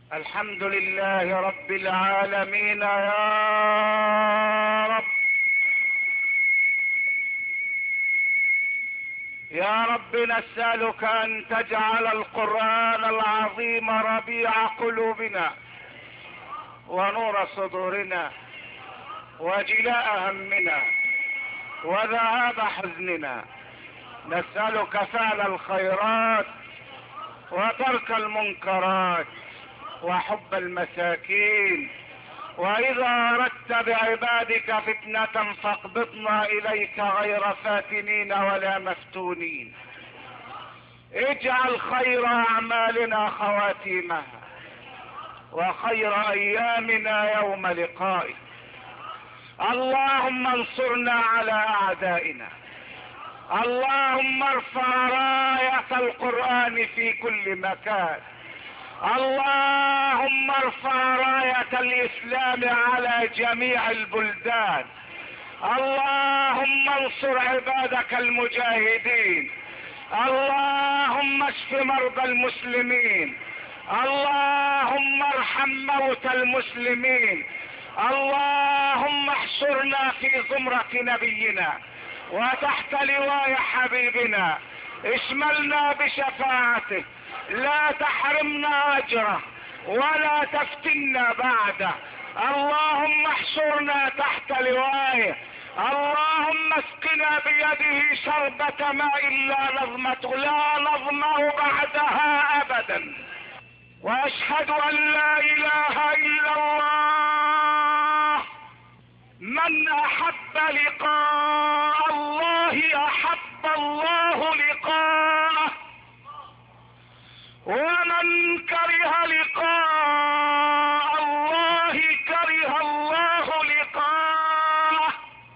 الحمد لله رب العالمين يا رب. يا رب نسألك أن تجعل القرآن العظيم ربيع قلوبنا ونور صدورنا وجلاء همنا وذهاب حزننا. نسألك فعل الخيرات وترك المنكرات وحب المساكين، وإذا أردت بعبادك فتنة فاقبضنا إليك غير فاتنين ولا مفتونين. اجعل خير أعمالنا خواتيمها وخير أيامنا يوم لقائك. اللهم انصرنا على أعدائنا. اللهم ارفع راية القرآن في كل مكان. اللهم ارفع راية الإسلام على جميع البلدان. اللهم انصر عبادك المجاهدين. اللهم اشف مرضى المسلمين. اللهم ارحم موتى المسلمين. اللهم احشرنا في زمرة نبينا وتحت لواء حبيبنا. اشملنا بشفاعته، لا تحرمنا اجره ولا تفتنا بعده. اللهم احشرنا تحت لوائه. اللهم اسقنا بيده شربة ماء لا نظمأ بعدها ابدا. واشهد ان لا اله الا الله. من احب لقاء الله احب الله لقاءه، ومن كره لقاء الله كره الله لقاءه.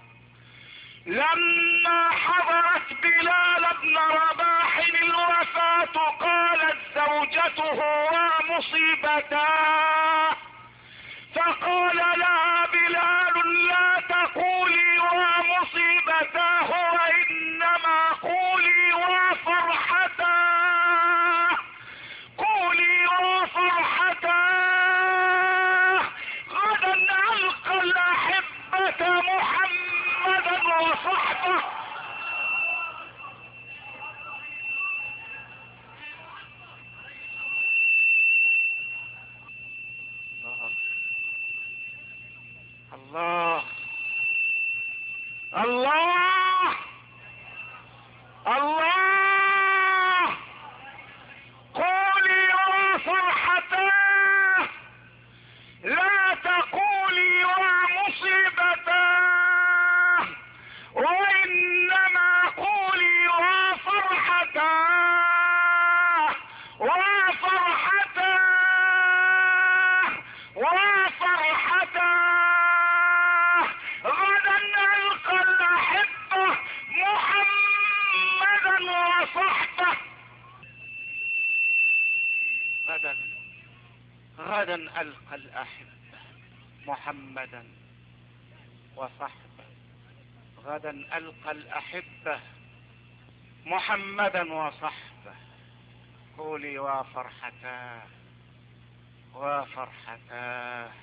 لما حضرت بلال بن رباح الوفاة قالت زوجته ومصيبتاه، فقال لها بلال لا تقولي ومصيبتاه وإنما قولي وفرحتاه. قولي وفرحتاه. غدا ألقى الأحبة محمدا وصحبه. الله الله الله. قولي وفرحتاه، لا تقولي ومصيبتاه وإنما قولي وفرحتاه وفرحتاه وفرحتاه. غدا ألقى الأحبة محمدا وصحبه. غدا ألقى الأحبة محمدا وصحبه. غدا ألقى الأحبة محمدا وصحبه. قولي وفرحتاه وفرحتاه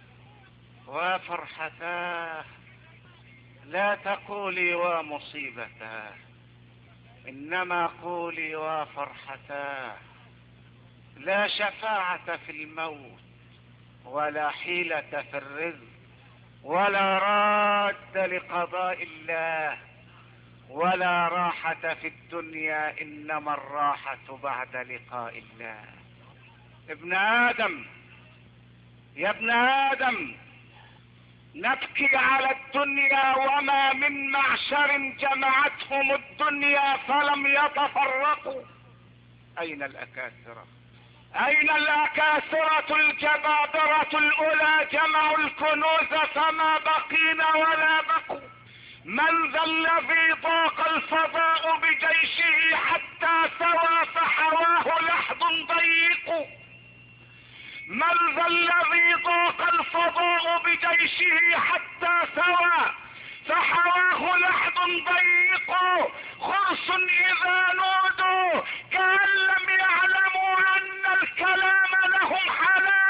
وفرحتاه. لا تقولي ومصيبتاه، إنما قولي وفرحتاه. لا شفاعة في الموت ولا حيلة في الرزق ولا راد لقضاء الله ولا راحة في الدنيا، إنما الراحة بعد لقاء الله. ابن آدم، يا ابن آدم، نبكي على الدنيا وما من معشر جمعتهم الدنيا فلم يتفرقوا. أين الأكاسرة؟ أين الأكاسرة الجبابرة الأولى؟ جمعوا الكنوز فما بقينا ولا بقوا. من ذا الذي ضاق الفضاء بجيشه حتى سوى فحواه لحد ضيق؟ من ذا الذي ضاق الفضاء بجيشه حتى سوى فحواه لحد ضيق؟ خرس إذا نودوا كأن لم يعلموا أن الكلام لهم حلال.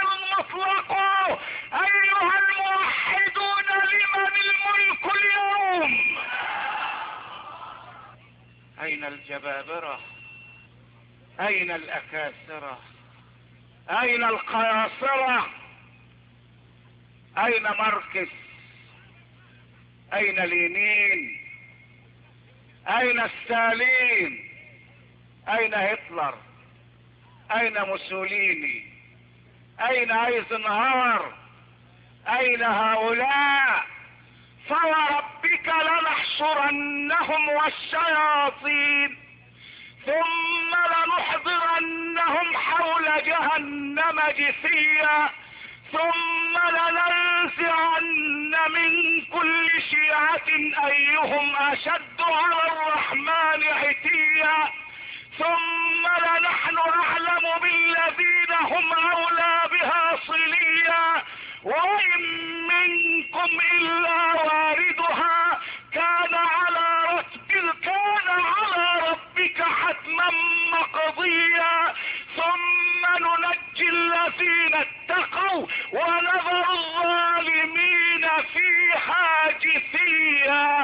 الجبابرة؟ اين الاكاسرة؟ اين القياصرة؟ اين ماركس؟ اين لينين؟ اين ستالين؟ اين هتلر؟ اين موسوليني؟ اين ايزنهاور؟ اين هؤلاء؟ فوربك لنحشرنهم والشياطين ثم لنحضرنهم حول جهنم جثيا ثم لننزعن من كل شيعة ايهم اشد على الرحمن عتيا ثم لنحن اعلم بالذين هم اولى بها صليا وإن منكم إلا واردها كان على ربك حتما مقضيا ثم ننجي الذين اتقوا ونذر الظالمين فيها جثيا.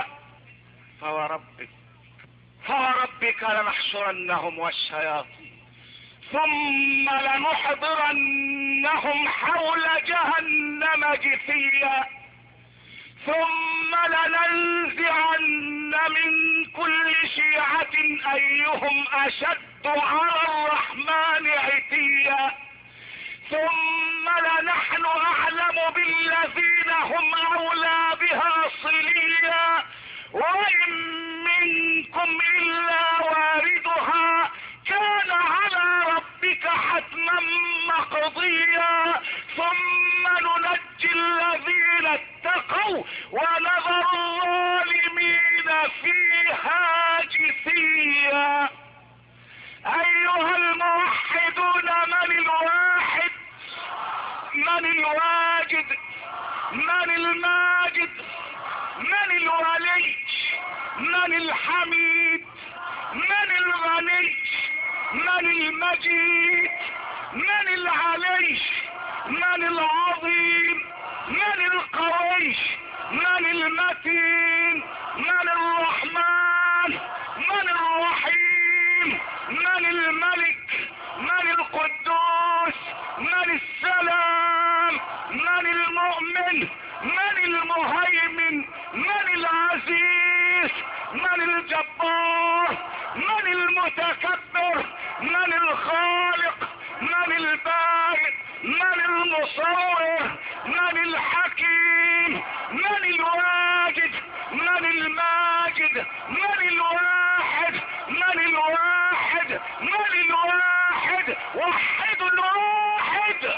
فوربك لنحشرنهم والشياطين ثم لنحضرنهم حول جهنم جثيا ثم لننزعن من كل شيعة ايهم اشد على الرحمن عتيا ثم لنحن اعلم بالذين هم اولى بها صليا وإن منكم الا واردها كان على ربك حتما مقضيا ثم ننجي الذين اتقوا ونذر الظالمين فيها جثيا. ايها الموحدون، من الواحد؟ من الواجد؟ من الماجد؟ من الولي؟ من الحميد؟ من الغني؟ من المجيد؟ من العلي؟ من العظيم؟ من القوي؟ من المتين؟ من الرحمن؟ من الرحيم؟ من الملك؟ من القدوس؟ من السلام؟ من المؤمن؟ من المهيمن؟ من العزيز؟ من الجبار؟ من المتكبر؟ من الخالق؟ من البارئ؟ من المصور؟ من الحكيم؟ من الواجد؟ من الماجد؟ من الواحد؟ من الواحد؟ من الواحد؟ وحد الواحد.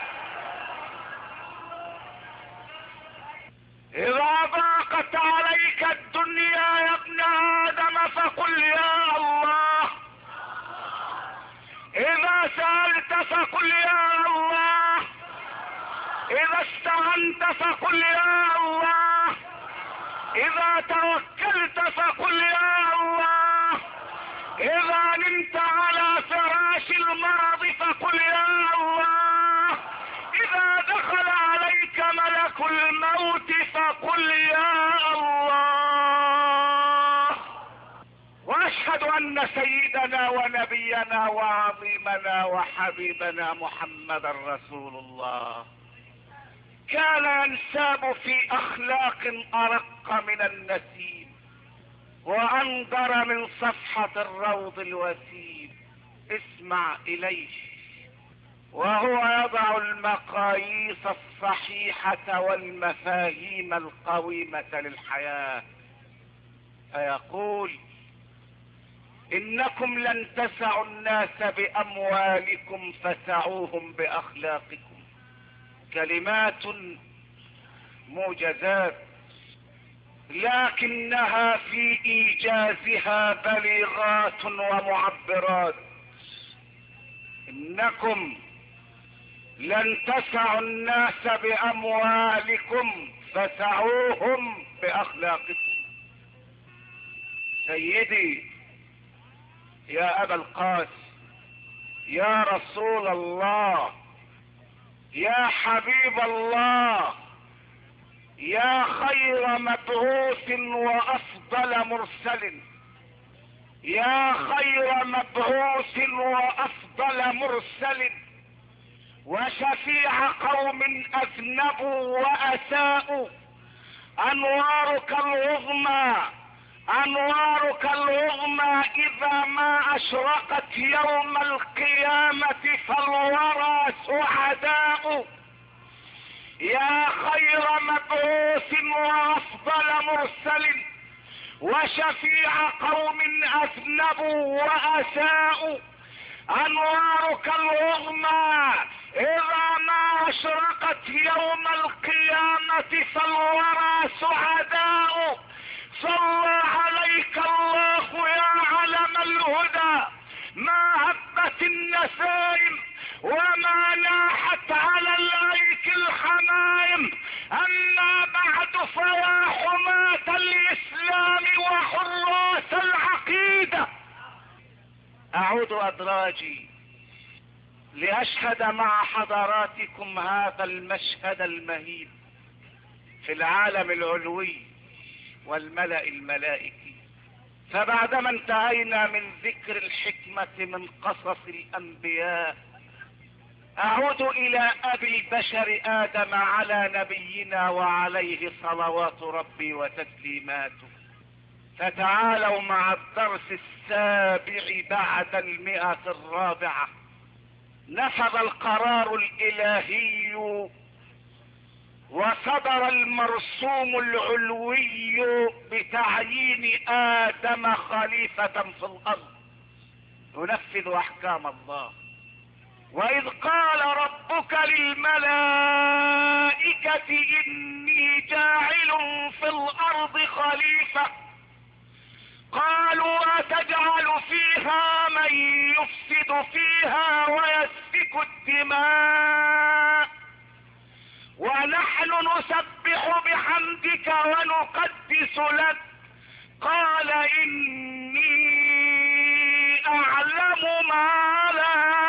اذا ضاقت عليك الدنيا يا ابن ادم فقل يا الله. اذا سألت فقل يا الله. اذا استعنت فقل يا الله. اذا توكلت فقل يا الله. اذا نمت على فراش المرض فقل يا الله. اذا دخل عليك ملك الموت فقل يا الله. واشهد ان سيدنا ونبينا وعظيمنا وحبيبنا محمد رسول الله كان ينساب في اخلاق ارق من النسيم وانظر من صفحة الروض الوسيم. اسمع اليه وهو يضع المقاييس الصحيحة والمفاهيم القويمة للحياة فيقول: انكم لن تسعوا الناس باموالكم فسعوهم باخلاقكم. كلمات موجزات لكنها في ايجازها بليغات ومعبرات. انكم لن تسعوا الناس باموالكم فسعوهم باخلاقكم. سيدي يا ابا القاسم، يا رسول الله، يا حبيب الله، يا خير مبعوث وافضل مرسل، يا خير مبعوث وافضل مرسل وشفيع قوم اذنبوا واساءوا، انوارك العظمى انوارك العظمى اذا ما اشرقت يوم القيامة فالورى سعداء. يا خير مبعوث وافضل مرسل وشفيع قوم اذنبوا واساءوا، انوارك العظمى اذا ما اشرقت يوم القيامة فالورى سعداء. صلى عليك الله يا علم الهدى، ما هبت النسائم وما ناحت على الايك الحمائم. اما بعد فيا حماة الاسلام وحراس العقيدة، اعود ادراجي لاشهد مع حضراتكم هذا المشهد المهيب في العالم العلوي والملأ الملائكي. فبعدما انتهينا من ذكر الحكمة من قصص الانبياء، اعود الى ابي البشر ادم على نبينا وعليه صلوات ربي وتسليماته. فتعالوا مع الدرس السابع بعد 104. نفذ القرار الالهي وصدر المرسوم العلوي بتعيين ادم خليفة في الارض ينفذ احكام الله. واذ قال ربك للملائكة اني جاعل في الارض خليفة، قالوا اتجعل فيها من يفسد فيها ويسفك الدماء ونحن نسبح بحمدك ونقدس لك، قال اني اعلم ما لا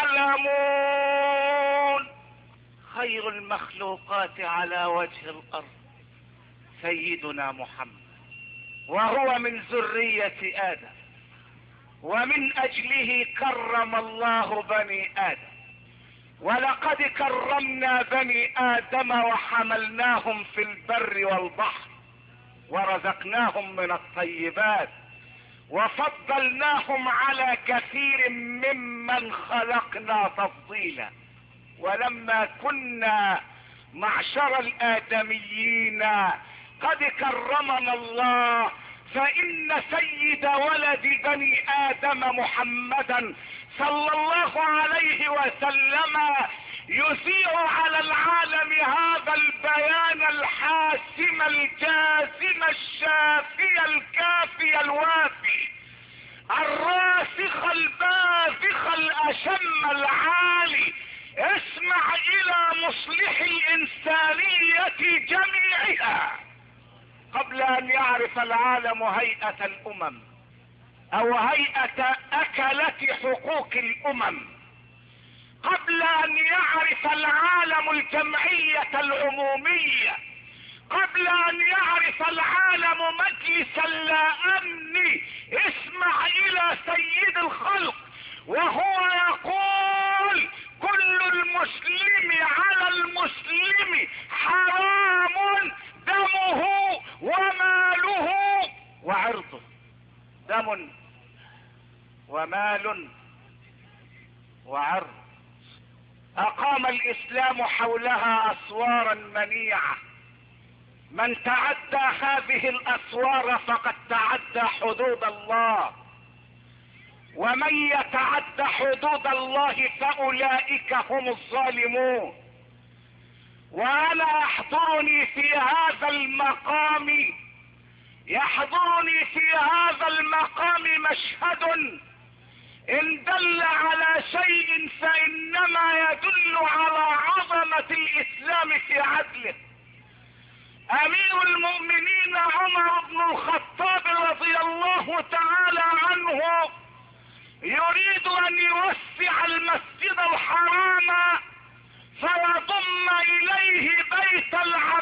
تعلمون. خير المخلوقات على وجه الارض سيدنا محمد، وهو من ذرية ادم، ومن اجله كرم الله بني ادم. ولقد كرمنا بني ادم وحملناهم في البر والبحر ورزقناهم من الطيبات وفضلناهم على كثير ممن خلقنا تفضيلا. ولما كنا معشر الادميين قد كرمنا الله، فان سيد ولد بني ادم محمدا صلى الله عليه وسلم يذيع على العالم هذا البيان الحاسم الجازم الشافي الكافي الوافي الراسخ الباذخ الاشم العالي. اسمع الى مصلح الانسانية جميعها قبل ان يعرف العالم هيئة الامم او هيئة اكلة حقوق الامم، قبل ان يعرف العالم الجمعية العمومية، قبل ان يعرف العالم مجلس الامن. اسمع الى سيد الخلق وهو يقول كل المسلم على المسلم حرام دمه وماله وعرضه. دم ومال وعرض. اقام الاسلام حولها اسوارا منيعة، من تعدى هذه الاسوار فقد تعدى حدود الله، ومن يتعدى حدود الله فاولئك هم الظالمون. وانا يحضرني في هذا المقام مشهد ان دل على شيء فانما يدل على عظمة الاسلام في عدله. امير المؤمنين عمر بن الخطاب رضي الله تعالى عنه يريد ان يوسع المسجد الحرام فيضم اليه بيت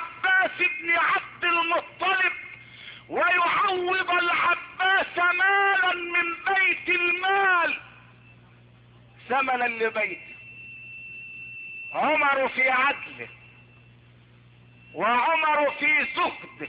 العباس بن عبد المطلب ويعوض العباس ماله مالا من بيت المال ثمنا لبيته. عمر في عدله، وعمر في زهده،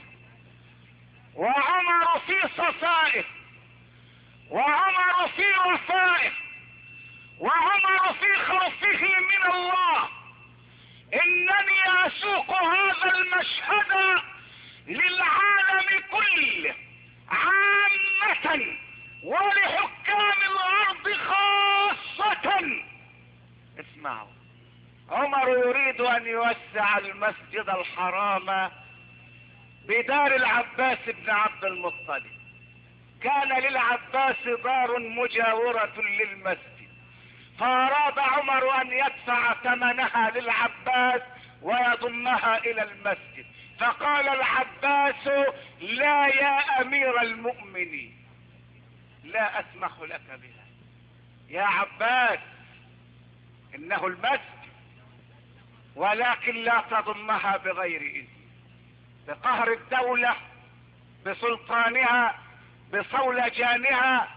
وعمر في صفائه، وعمر في وفائه، وعمر في خوفه من الله. انني اسوق هذا المشهد للعالم كله عامة ولحكام الارض خاصة. اسمعوا، عمر يريد ان يوسع المسجد الحرام بدار العباس بن عبد المطلب. كان للعباس دار مجاورة للمسجد، فاراد عمر ان يدفع ثمنها للعباس ويضمها الى المسجد، فقال العباس: لا يا امير المؤمنين، لا اسمح لك بها يا عباس، انه المسجد، ولكن لا تضمها بغير اذن، بقهر الدولة، بسلطانها، بصولجانها،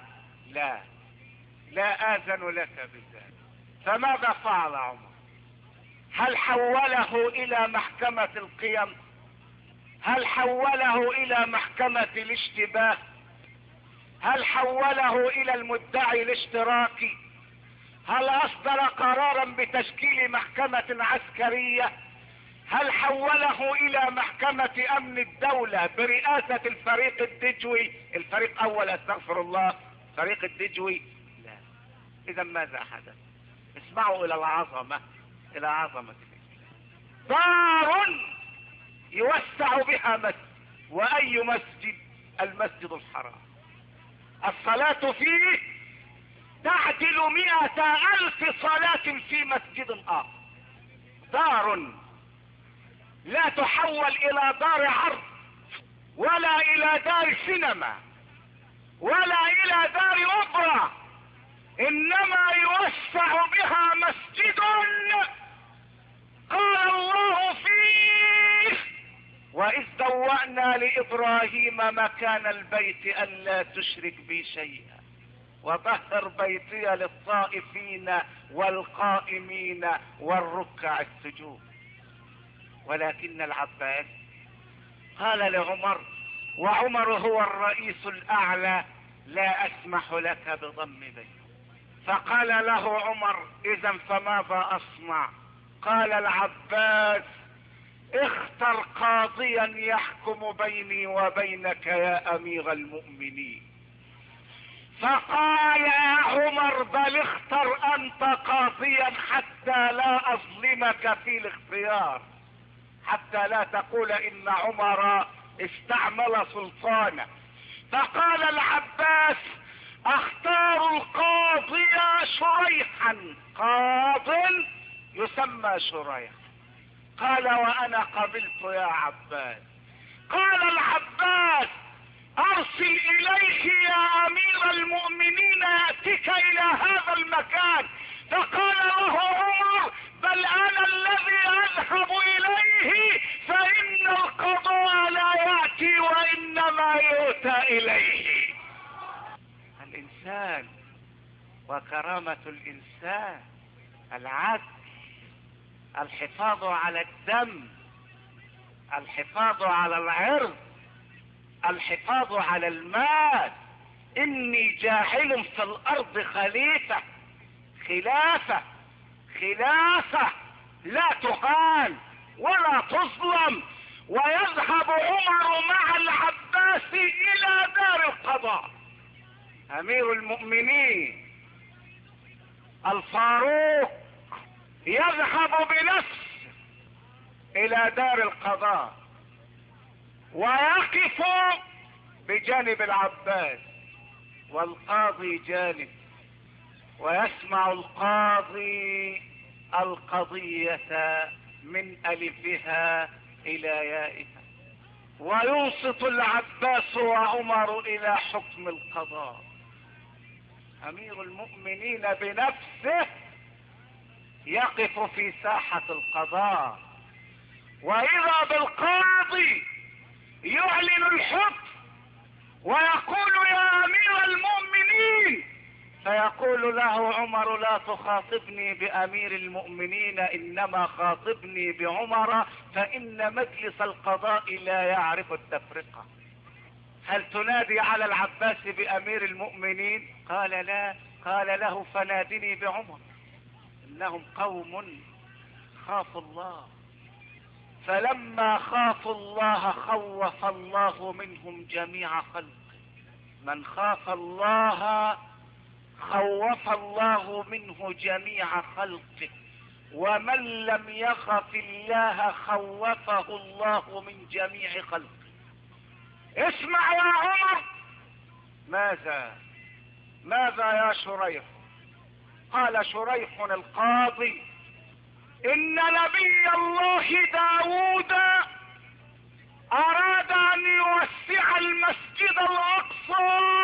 لا آذن لك بذلك. فماذا فعل عمر؟ هل حوله الى محكمة القيم؟ هل حوله الى محكمة الاشتباه؟ هل حوله الى المدعي الاشتراكي؟ هل اصدر قرارا بتشكيل محكمة عسكرية؟ هل حوله الى محكمة امن الدولة برئاسة الفريق الدجوي، الفريق اول استغفر الله، فريق الدجوي؟ لا. اذا ماذا حدث؟ اسمعوا الى العظمة، الى عظمة الاسلام. دار يوسع بها مسجد، واي مسجد؟ المسجد الحرام. الصلاة فيه تعدل 100,000 صلاة في مسجد اخر. دار لا تحول الى دار عرض، ولا الى دار سينما، ولا الى دار اوبرا، انما يوسع بها مسجد قال الله فيه: واذ بوأنا لابراهيم مكان البيت الا تشرك بي شيئا وطهر بيتي للطائفين والقائمين والركع السجود. ولكن العباس قال لعمر، وعمر هو الرئيس الاعلى: لا اسمح لك بضم بيتي. فقال له عمر: اذا فماذا اصنع؟ قال العباس: اختر قاضيا يحكم بيني وبينك يا امير المؤمنين. فقال يا عمر: بل اختر انت قاضيا حتى لا اظلمك في الاختيار، حتى لا تقول ان عمر استعمل سلطانه. فقال العباس: اختار القاضي شريحا، قاض يسمى شريح. قال: وانا قبلت يا عباس. قال العباس: ارسل اليه يا امير المؤمنين ياتيك الى هذا المكان. فقال له عمر: بل انا الذي اذهب اليه، فان القضاء لا ياتي وانما يؤتى اليه. الانسان وكرامة الانسان العدل، الحفاظ على الدم، الحفاظ على العرض، الحفاظ على المال. اني جاعل في الارض خليفة، خلافة لا تهان ولا تظلم. ويذهب عمر مع العباس الى دار القضاء. امير المؤمنين الفاروق يذهب بنفسه الى دار القضاء، ويقف بجانب العباس، والقاضي جانب، ويسمع القاضي القضية من ألفها إلى يائها، وينصت العباس وعمر إلى حكم القضاء. أمير المؤمنين بنفسه يقف في ساحة القضاء، وإذا بالقاضي يعلن الحكم ويقول يا امير المؤمنين، فيقول له عمر لا تخاطبني بامير المؤمنين، انما خاطبني بعمر، فان مجلس القضاء لا يعرف التفرقة. هل تنادي على العباس بامير المؤمنين؟ قال لا. قال له فنادني بعمر، انهم قوم خافوا الله، فلما خافوا الله خوف الله منهم جميع خلقه. من خاف الله خوف الله منه جميع خلقه، ومن لم يخف الله خوفه الله من جميع خلقه. اسمع يا عمر. ماذا يا شريح؟ قال شريح القاضي ان نبي الله داود اراد ان يوسع المسجد الاقصى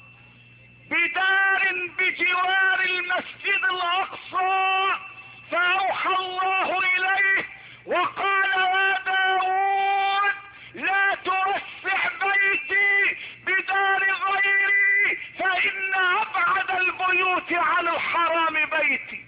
بدار بجوار المسجد الاقصى، فاوحى الله اليه وقال يا داود لا توسع بيتي بدار غيري، فان ابعد البيوت عن الحرام بيتي.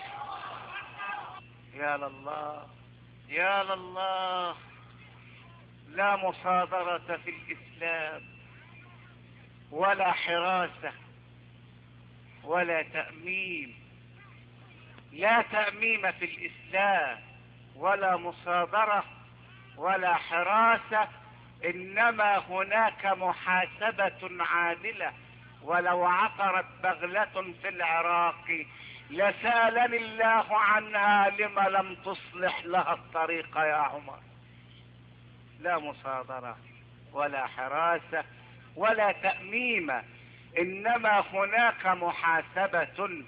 يا لله يا لله، لا مصادرة في الاسلام ولا حراسة ولا تأميم. لا تأميم في الاسلام ولا مصادرة ولا حراسة، انما هناك محاسبة عادلة. ولو عثرت بغلة في العراق لسالني الله عنها لما لم تصلح لها الطريق يا عمر. لا مصادرة ولا حراسة ولا تأميم، انما هناك محاسبة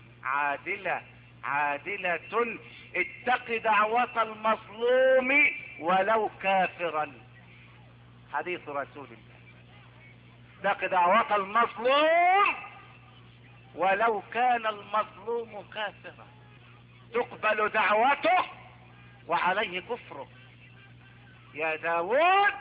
عادلة. اتق دعوة المظلوم ولو كافرا، حديث رسول الله. اتق دعوة المظلوم ولو كان المظلوم كافرا، تقبل دعوته وعليه كفره. يا داود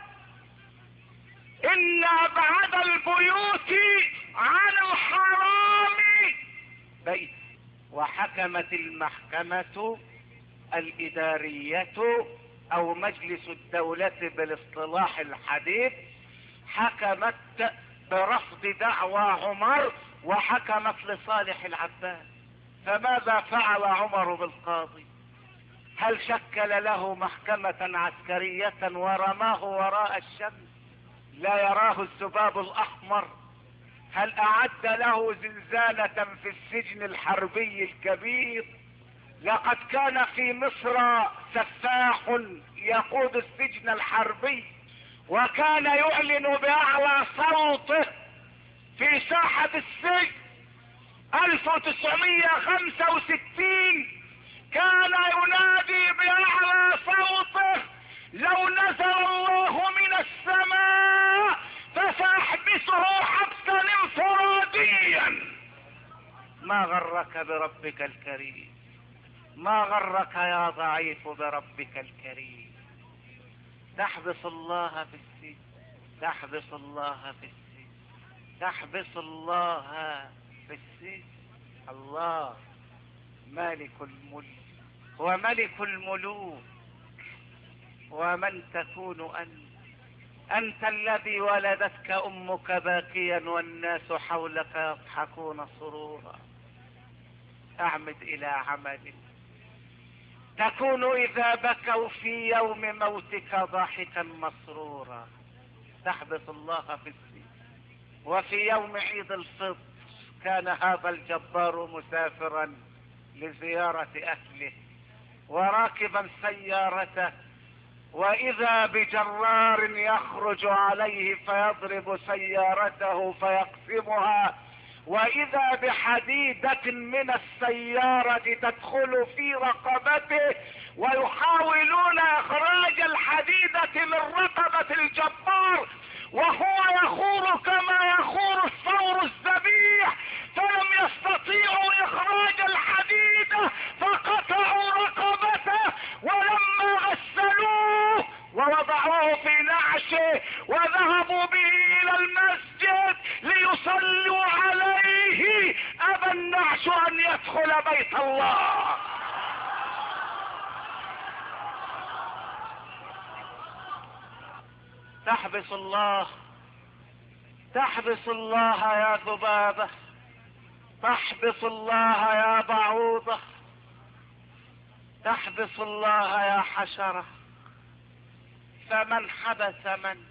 إن أبعد البيوت عن الحرام بيت. وحكمت المحكمة الإدارية أو مجلس الدولة بالاصطلاح الحديث حكمت برفض دعوى عمر وحكمت لصالح العباس. فماذا فعل عمر بالقاضي؟ هل شكل له محكمة عسكرية ورماه وراء الشمس لا يراه الذباب الأحمر؟ هل أعد له زنزانة في السجن الحربي الكبير؟ لقد كان في مصر سفاح يقود السجن الحربي، وكان يعلن بأعلى صوته في ساحة السجن 1965 كان ينادي بأعلى صوته لو نزل الله من السماء فسأحبسه حبسا انفراديا. ما غرك بربك الكريم؟ ما غرك يا ضعيف بربك الكريم؟ تحبس الله في السجن، تحبس الله في السجن، تحبس الله في السجن. الله مالك الملك وملك الملوك. ومن تكون أنت الذي ولدتك أمك باكيا والناس حولك يضحكون سرورا. أعمد إلى عمل تكون إذا بكوا في يوم موتك ضاحكا مسرورا. تحبس الله في السجن. وفي يوم عيد الفطر كان هذا الجبار مسافرا لزيارة أهله وراكبا سيارته، وإذا بجرار يخرج عليه فيضرب سيارته فيقسمها، وإذا بحديدة من السيارة تدخل في رقبته ويحاولون إخراج الحديدة من رقبة الجبار وهو يخور كما يخور الثور الذبيح، فلم يستطيعوا إخراج الحديدة فقطعوا رقبته، ولما غسلوه ووضعوه في نعشه وذهبوا به إلى المسجد تصلوا عليه ابى النعش ان يدخل بيت الله. تحبس الله، تحبس الله يا ذبابة، تحبس الله يا بعوضة، تحبس الله يا حشرة. فمن حبس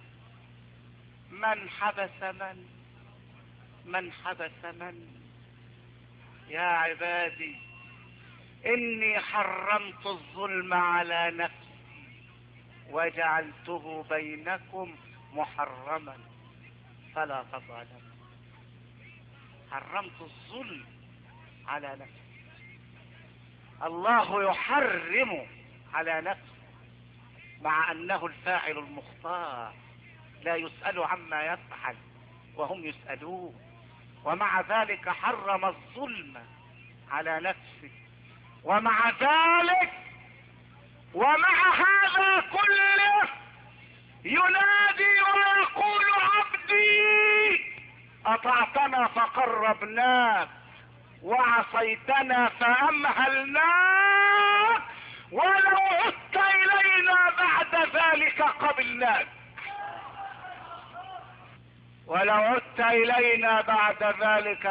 من حبس من حبس من. يا عبادي إني حرمت الظلم على نفسي وجعلته بينكم محرما فلا تظالموا. حرمت الظلم على نفسي، الله يحرم على نفسه مع أنه الفاعل المختار، لا يسأل عما يفعل وهم يسألون، ومع ذلك حرم الظلم على نفسه. ومع ذلك ومع هذا كله ينادي ويقول عبدي أطعتنا فقربناك وعصيتنا فأمهلناك ولو عدت إلينا بعد ذلك قبلناك. ولو عدت إلينا بعد ذلك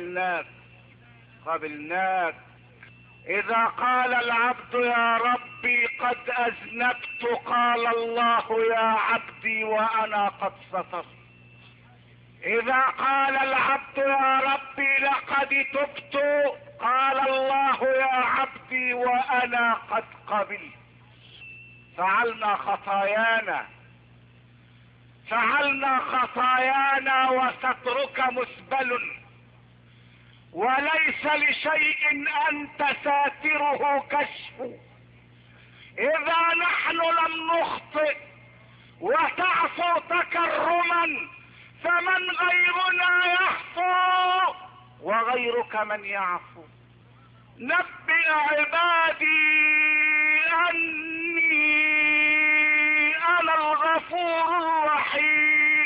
قبلناك. إذا قال العبد يا ربي قد أذنبت قال الله يا عبدي وأنا قد سترت. إذا قال العبد يا ربي لقد تبت قال الله يا عبدي وأنا قد قبلت. فعلنا خطايانا وسترك مسبل، وليس لشيء أنت ساتره كشف. إذا نحن لم نخطئ وتعفو تكرما فمن غيرنا يحفو وغيرك من يعفو. نبئ عبادي أني أنا الغفور الرحيم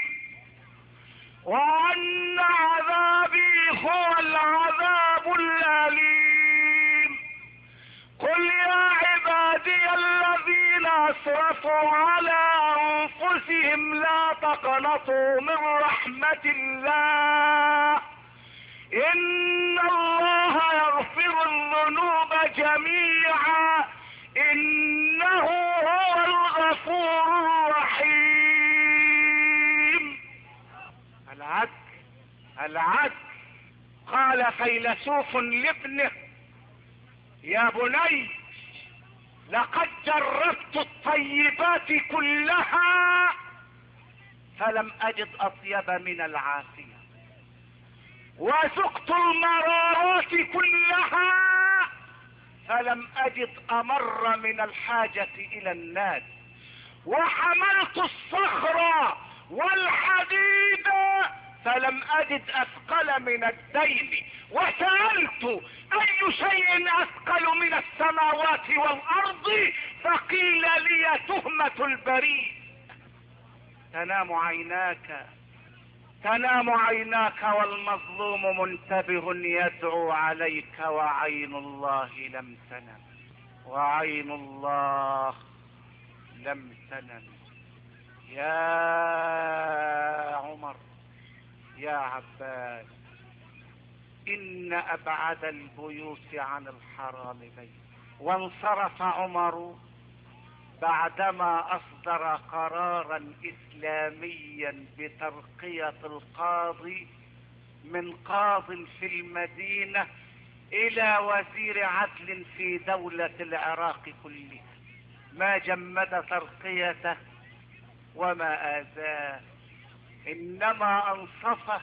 وأن عذابي هو العذاب الأليم. قل يا عبادي الذين أسرفوا على أنفسهم لا تقنطوا من رحمة الله إن الله يغفر الذنوب جميعا إنه هو الغفور الرحيم. العدل قال فيلسوف لابنه يا بني لقد جربت الطيبات كلها فلم أجد أطيب من العافية، وذقت المرارات كلها فلم أجد أمر من الحاجة إلى الناس، وحملت الصخر والحديد فلم أجد أثقل من الدين، وسألت أي شيء أثقل من السماوات والأرض فقيل لي تهمة البريء. تنام عيناك والمظلوم منتبه يدعو عليك وعين الله لم تنم، وعين الله لم تنم. يا عمر يا عباس إن أبعد البيوت عن الحرام بيت. وانصرف عمر بعدما أصدر قرارا إسلاميا بترقية القاضي من قاض في المدينة إلى وزير عدل في دولة العراق كلها. ما جمد ترقيته وما آذاه، إنما أنصفه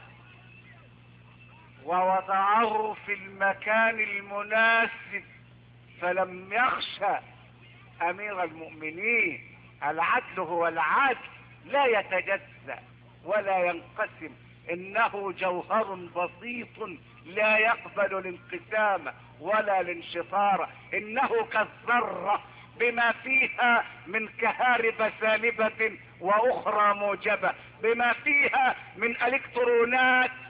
ووضعه في المكان المناسب. فلم يخشى أمير المؤمنين. العدل هو العدل، لا يتجزأ ولا ينقسم، إنه جوهر بسيط لا يقبل الانقسام ولا الانشطار، إنه كالذرة بما فيها من كهارب سالبة وأخرى موجبة، بما فيها من إلكترونات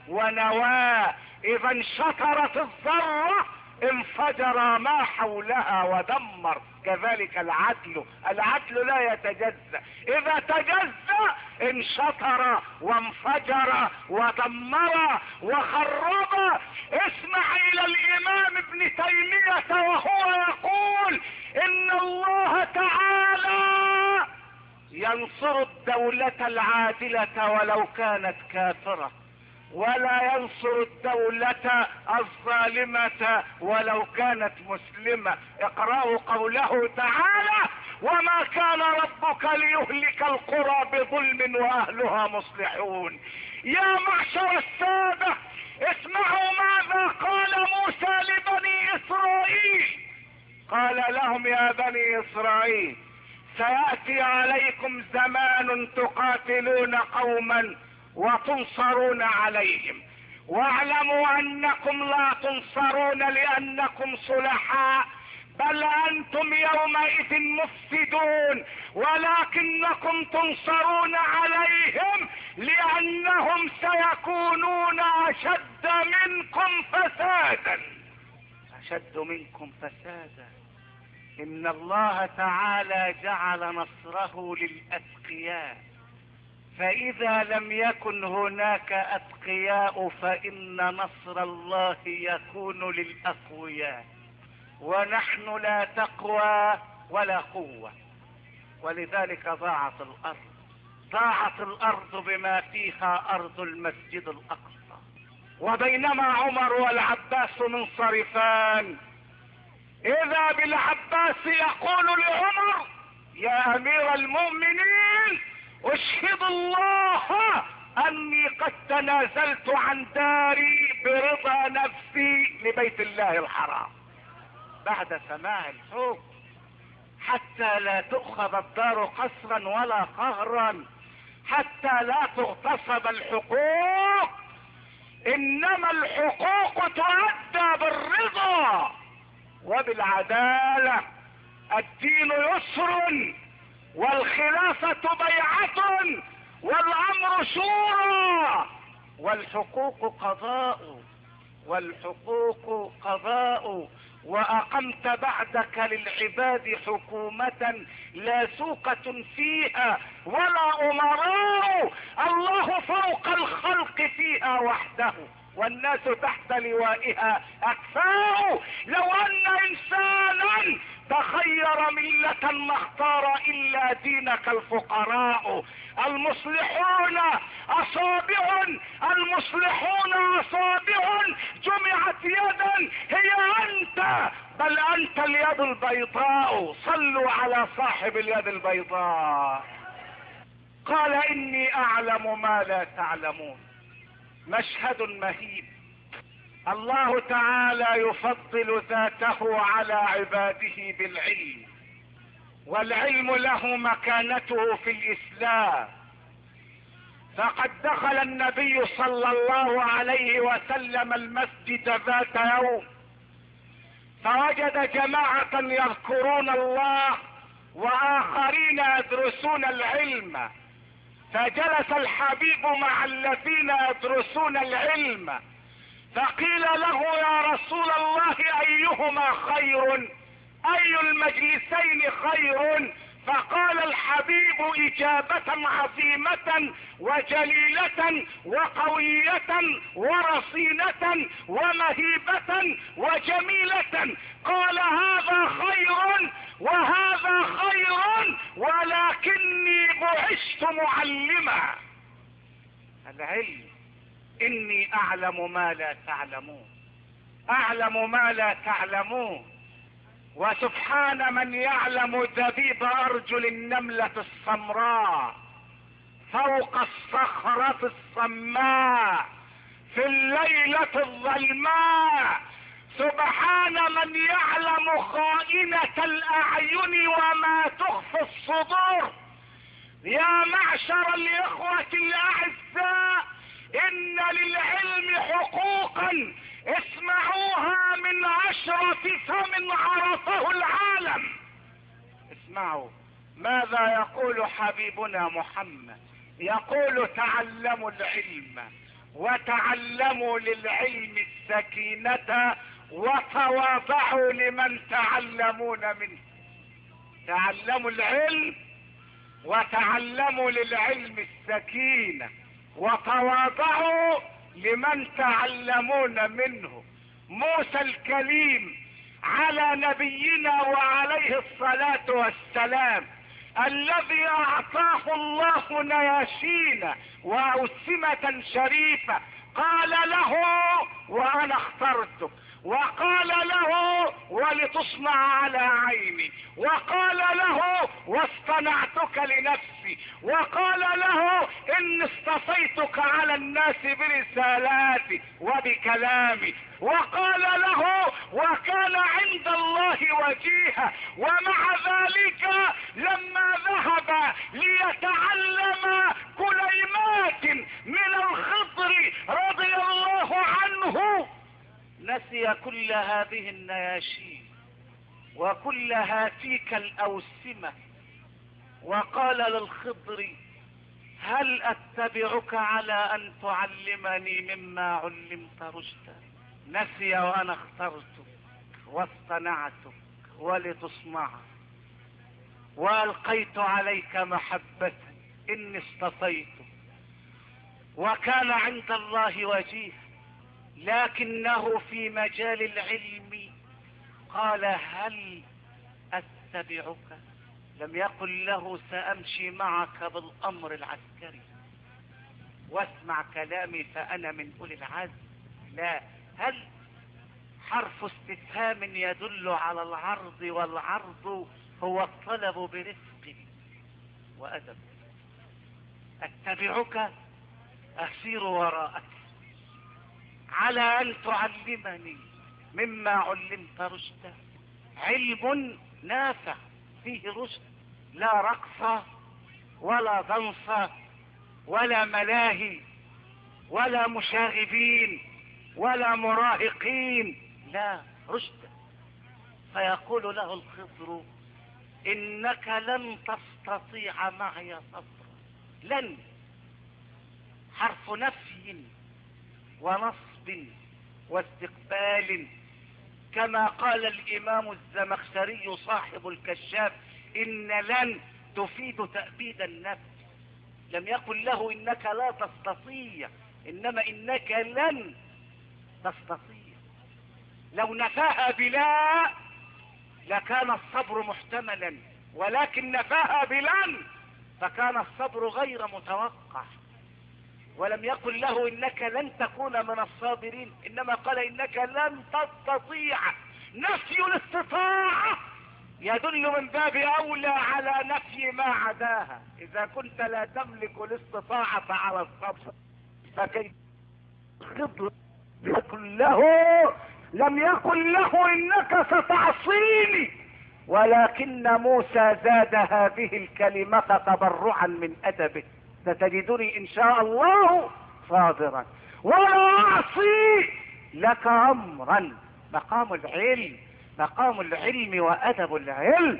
ونواة. اذا انشطرت الذرة انفجر ما حولها ودمر. كذلك العدل لا يتجزأ، اذا تجزأ انشطر وانفجر ودمر وخرب. اسمع الى الامام ابن تيمية وهو يقول ان الله تعالى ينصر الدولة العادلة ولو كانت كافرة، ولا ينصر الدولة الظالمة ولو كانت مسلمة. اقرأوا قوله تعالى: وما كان ربك ليهلك القرى بظلم واهلها مصلحون. يا معشر السادة، اسمعوا ماذا قال موسى لبني اسرائيل. قال لهم: يا بني اسرائيل، سيأتي عليكم زمان تقاتلون قوما وتنصرون عليهم، واعلموا انكم لا تنصرون لانكم صلحاء، بل انتم يومئذ مفسدون، ولكنكم تنصرون عليهم لانهم سيكونون اشد منكم فسادا. اشد منكم فسادا. ان الله تعالى جعل نصره للاتقياء، فاذا لم يكن هناك اتقياء فان نصر الله يكون للاقوياء، ونحن لا تقوى ولا قوة. ولذلك ضاعت الارض بما فيها ارض المسجد الاقصى. وبينما عمر والعباس منصرفان، اذا بالعباس يقول لعمر: يا امير المؤمنين، اشهد الله اني قد تنازلت عن داري برضا نفسي لبيت الله الحرام. بعد سماع الحكم، حتى لا تؤخذ الدار قسرا ولا قهرا، حتى لا تغتصب الحقوق، انما الحقوق تؤدى بالرضا وبالعدالة. الدين يسر، والخلافة بيعة، والامر شورى، والحقوق قضاء. واقمت بعدك للعباد حكومة لا سوقة فيها ولا امراء، الله فوق الخلق فيها وحده، والناس تحت لوائها اكفاء. لو ان انسانا تخير ملة ما اختار الا دينك الفقراء. المصلحون اصابع جمعت يدا هي انت، بل انت اليد البيضاء. صلوا على صاحب اليد البيضاء. قال: اني اعلم ما لا تعلمون. مشهد مهيب. الله تعالى يفضل ذاته على عباده بالعلم، والعلم له مكانته في الاسلام. فقد دخل النبي صلى الله عليه وسلم المسجد ذات يوم، فوجد جماعة يذكرون الله واخرين يدرسون العلم، فجلس الحبيب مع الذين يدرسون العلم، فقيل له: يا رسول الله، ايهما خير؟ اي المجلسين خير؟ فقال الحبيب اجابة عظيمة وجليلة وقوية ورصينة ومهيبة وجميلة، قال: هذا خير وهذا خير، ولكني بعثت معلما. العلم. اني اعلم ما لا تعلمون. وسبحان من يعلم دبيب ارجل النملة السمراء فوق الصخرة الصماء في الليلة الظلماء. سبحان من يعلم خائنة الاعين وما تخفي الصدور. يا معشر الاخوة الاعزاء، ان للعلم حقوقا اسمعوها من اشرف فم عرفه العالم. اسمعوا ماذا يقول حبيبنا محمد. يقول: تعلموا العلم وتعلموا للعلم السكينة وتواضعوا لمن تعلمون منه. تعلموا العلم وتعلموا للعلم السكينة وتواضعوا لمن تعلمون منه. موسى الكليم على نبينا وعليه الصلاة والسلام الذي اعطاه الله نياشين واوسمة شريفة قال له وانا اخترتك، وقال له ولتصنع على عيني، وقال له واصطنعتك لنفسي، وقال له اني اصطفيتك على الناس برسالاتي وبكلامي، وقال له وكان عند الله وجيها. ومع ذلك لما ذهب ليتعلم كلمات من الخضر رضي الله عنه نسي كل هذه النياشين وكل هاتيك الأوسمة، وقال للخضر هل أتبعك على أن تعلمني مما علمت رشدا؟ نسي وأنا اخترتك واصطنعتك ولتصنع، وألقيت عليك محبة إني اصطفيتك، وكان عند الله وجيها. لكنه في مجال العلم قال هل أتبعك؟ لم يقل له سأمشي معك بالأمر العسكري واسمع كلامي فأنا من أولي العزم. لا، هل حرف استفهام يدل على العرض، والعرض هو الطلب برفق وأدب. أتبعك أسير وراءك على أن تعلمني مما علمت رشدا. علم نافع فيه رشد، لا رقص ولا ضنص ولا ملاهي ولا مشاغبين ولا مراهقين، لا، رشد. فيقول له الخضر إنك لن تستطيع معي صبرا. لن حرف نفي ونصب واستقبال، كما قال الإمام الزمخشري صاحب الكشاف إن لن تفيد تأبيد النفي. لم يقل له إنك لا تستطيع، إنما إنك لن تستطيع. لو نفاها بلا لكان الصبر محتملا، ولكن نفاها بلن فكان الصبر غير متوقع. ولم يقل له إنك لن تكون من الصابرين، إنما قال إنك لن تستطيع. نفي الاستطاعة يدل من باب أولى على نفي ما عداها. إذا كنت لا تملك الاستطاعة على الصبر فكيف؟ لم يقل له إنك ستعصيني، ولكن موسى زاد هذه الكلمة تبرعا من أدبه. ستجدني إن شاء الله صابرا ولا أعصي لك أمرا. مقام العلم، مقام العلم وأدب العلم.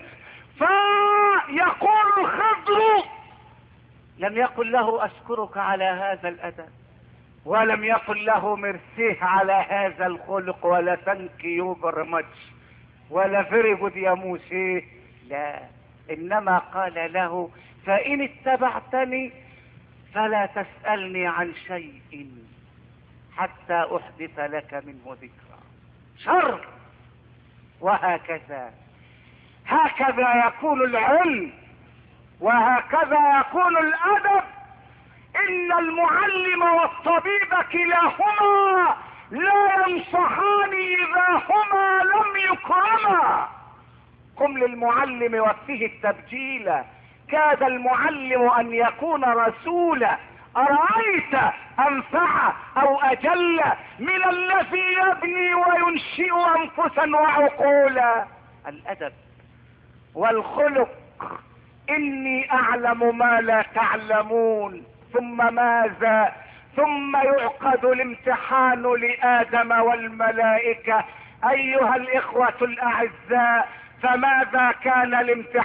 فيقول الخضر لم يقل له أشكرك على هذا الأدب، ولم يقل له مرسيه على هذا الخلق، ولا ثانك يو برمج، ولا فيري جود يا موسى. لا، إنما قال له فإن اتبعتني فلا تسألني عن شيء حتى أحدث لك منه ذكرى. شر. وهكذا يكون العلم، وهكذا يكون الأدب. إن المعلم والطبيب كلاهما لا ينصحان إذا هما لم يكرما. قم للمعلم وفيه التبجيل، كاد المعلم أن يكون رسولا. أرأيت أنفع أو أجل من الذي يبني وينشئ أنفسا وعقولا. الأدب والخلق. إني أعلم ما لا تعلمون. ثم ماذا؟ ثم يعقد الامتحان لآدم والملائكة. أيها الإخوة الأعزاء، فماذا كان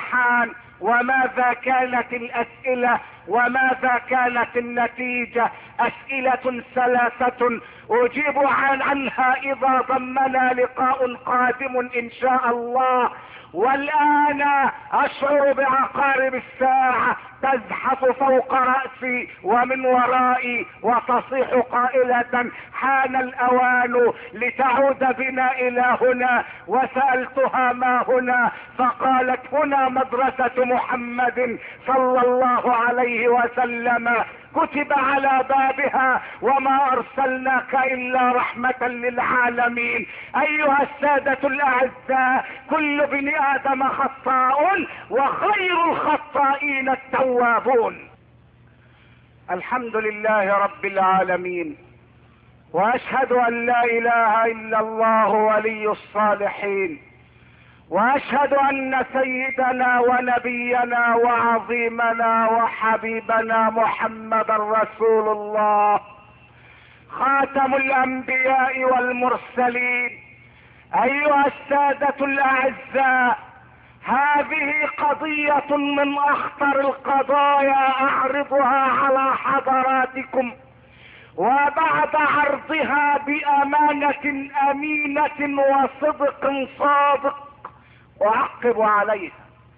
الامتحان؟ وماذا كانت الأسئلة؟ وماذا كانت النتيجة؟ اسئلة ثلاثة اجيب عنها اذا ضمنا لقاء قادم ان شاء الله. والان اشعر بعقارب الساعة تزحف فوق رأسي ومن ورائي وتصيح قائلة حان الاوان لتعود بنا الى هنا. وسألتها ما هنا فقالت هنا مدرسة محمد صلى الله عليه وسلم، كتب على بابها وما ارسلناك الا رحمة للعالمين. ايها السادة الاعزاء، كل ابن ادم خطاء وخير الخطائين التوابون. الحمد لله رب العالمين، واشهد ان لا اله الا الله ولي الصالحين، واشهد ان سيدنا ونبينا وعظيمنا وحبيبنا محمد رسول الله خاتم الانبياء والمرسلين. ايها السادة الاعزاء، هذه قضية من اخطر القضايا اعرضها على حضراتكم، وبعد عرضها بامانة امينة وصدق صادق اعقب عليها.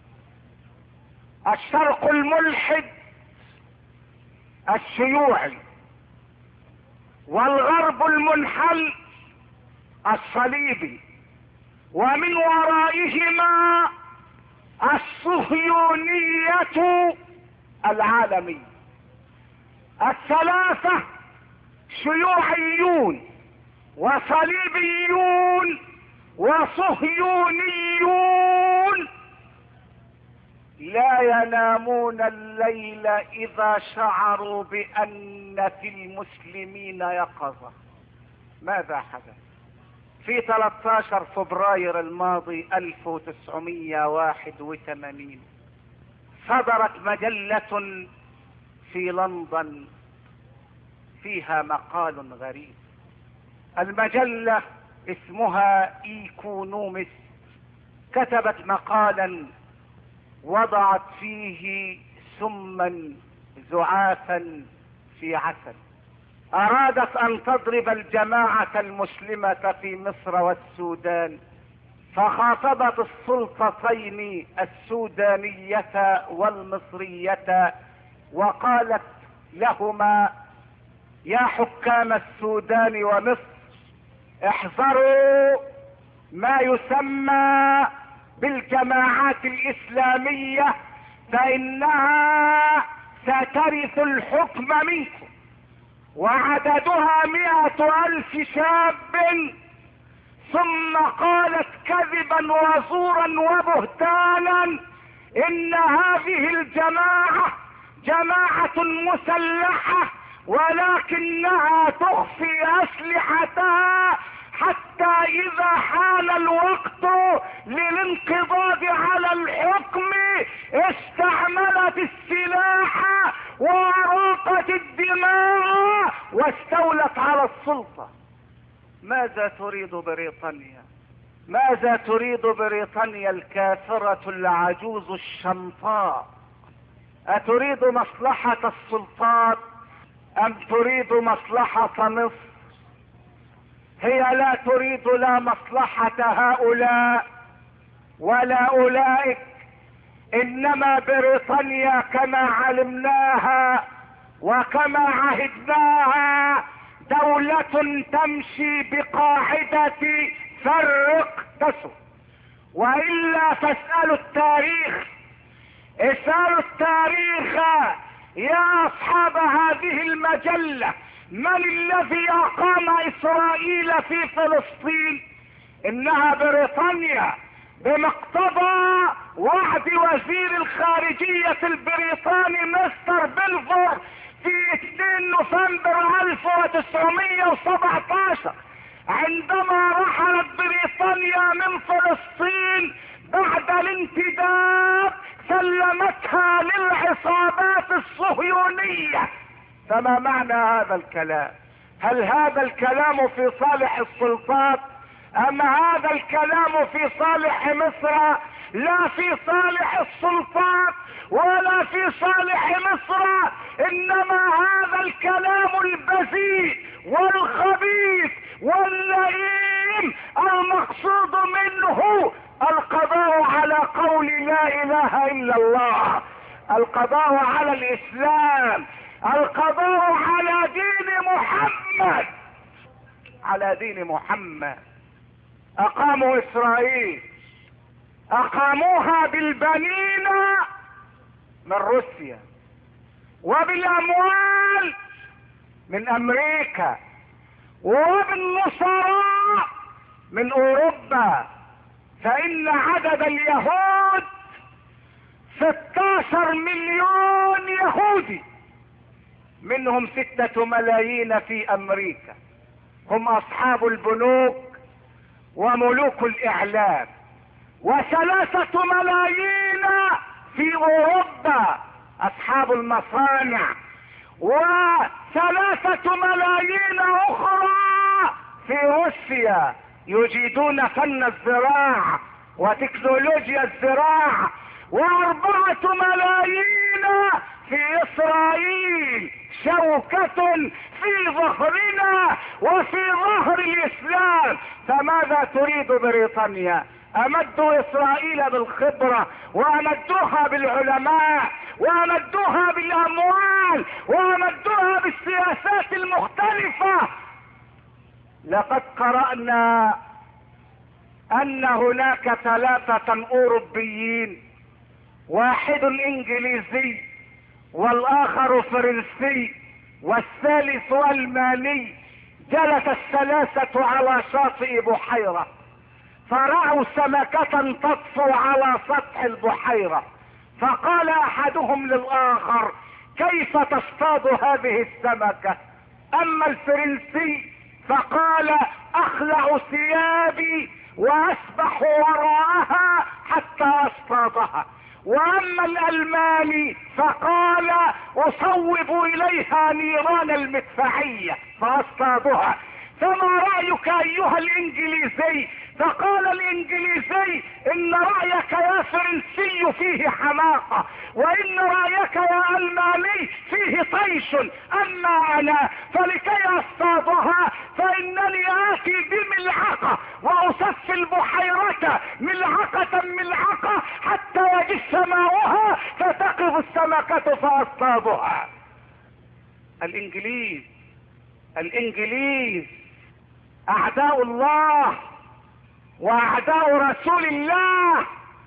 الشرق الملحد الشيوعي والغرب المنحل الصليبي، ومن ورائهما الصهيونية العالمية. الثلاثة شيوعيون وصليبيون وصهيونيون لا ينامون الليل اذا شعروا بان في المسلمين يقظة. ماذا حدث؟ في 13 فبراير الماضي 1981 صدرت مجلة في لندن فيها مقال غريب. المجلة اسمها ايكونومست، كتبت مقالا وضعت فيه سما زعافا في عسل، ارادت ان تضرب الجماعة المسلمة في مصر والسودان، فخاطبت السلطتين السودانية والمصرية وقالت لهما يا حكام السودان ومصر، احذروا ما يسمى بالجماعات الاسلامية فانها سترث الحكم منكم، وعددها 100,000 شاب. ثم قالت كذبا وزورا وبهتانا ان هذه الجماعة جماعة مسلحة ولكنها تخفي اسلحتها حتى اذا حان الوقت للانقضاض على الحكم استعملت السلاح واراقت الدماء واستولت على السلطة. ماذا تريد بريطانيا؟ ماذا تريد بريطانيا الكافرة العجوز الشمطاء؟ اتريد مصلحة السلطات ام تريد مصلحة مصر؟ هي لا تريد لا مصلحة هؤلاء ولا اولئك، انما بريطانيا كما علمناها وكما عهدناها دولة تمشي بقاعدة فرق تسد. والا فاسألوا التاريخ، اسألوا التاريخ يا اصحاب هذه المجلة، من الذي اقام اسرائيل في فلسطين؟ انها بريطانيا بمقتضى وعد وزير الخارجية البريطاني مستر بلفور في 2 نوفمبر 1917 عندما رحلت بريطانيا من فلسطين بعد الانتداب سلمتها للعصابات الصهيونية. فما معنى هذا الكلام؟ هل هذا الكلام في صالح السلطات ام هذا الكلام في صالح مصر؟ لا في صالح السلطات ولا ولا في صالح مصر، انما هذا الكلام البذيء والخبيث واللئيم المقصود منه القضاء على قول لا اله الا الله، القضاء على الاسلام، القضاء على دين محمد، على دين محمد. اقاموا اسرائيل، اقاموها بالبنين من روسيا وبالاموال من امريكا وبالنصراء من اوروبا، فان عدد اليهود 16 مليون يهودي، منهم 6 ملايين في امريكا، هم اصحاب البنوك وملوك الاعلام، و3 ملايين في اوروبا اصحاب المصانع، و3 ملايين اخرى في روسيا يجيدون فن الزراعة وتكنولوجيا الزراعة، و4 ملايين في اسرائيل، شوكة في ظهرنا وفي ظهر الاسلام. فماذا تريد بريطانيا؟ امدوا اسرائيل بالخبرة، وامدوها بالعلماء، وامدوها بالاموال، وامدوها بالسياسات المختلفة. لقد قرأنا ان هناك 3 اوروبيين، واحد انجليزي والاخر فرنسي والثالث الماني، جلس ال3 على شاطئ بحيرة، فرأوا سمكة تطفو على سطح البحيرة، فقال احدهم للاخر: كيف تصطاد هذه السمكة؟ اما الفرنسي فقال: اخلع ثيابي واسبح وراءها حتى اصطادها. واما الالماني فقال: اصوب اليها نيران المدفعية فاصطادها. فما رأيك ايها الانجليزي؟ فقال الانجليزي: ان رأيك يا فرنسي فيه حماقة، وان رأيك يا الماني فيه طيش، اما انا فلكي اصطادها فانني اتي بملعقة واصفي البحيرة ملعقة ملعقة حتى يجف ماؤها فتقف السمكة فاصطادها. الانجليز اعداء الله واعداء رسول الله.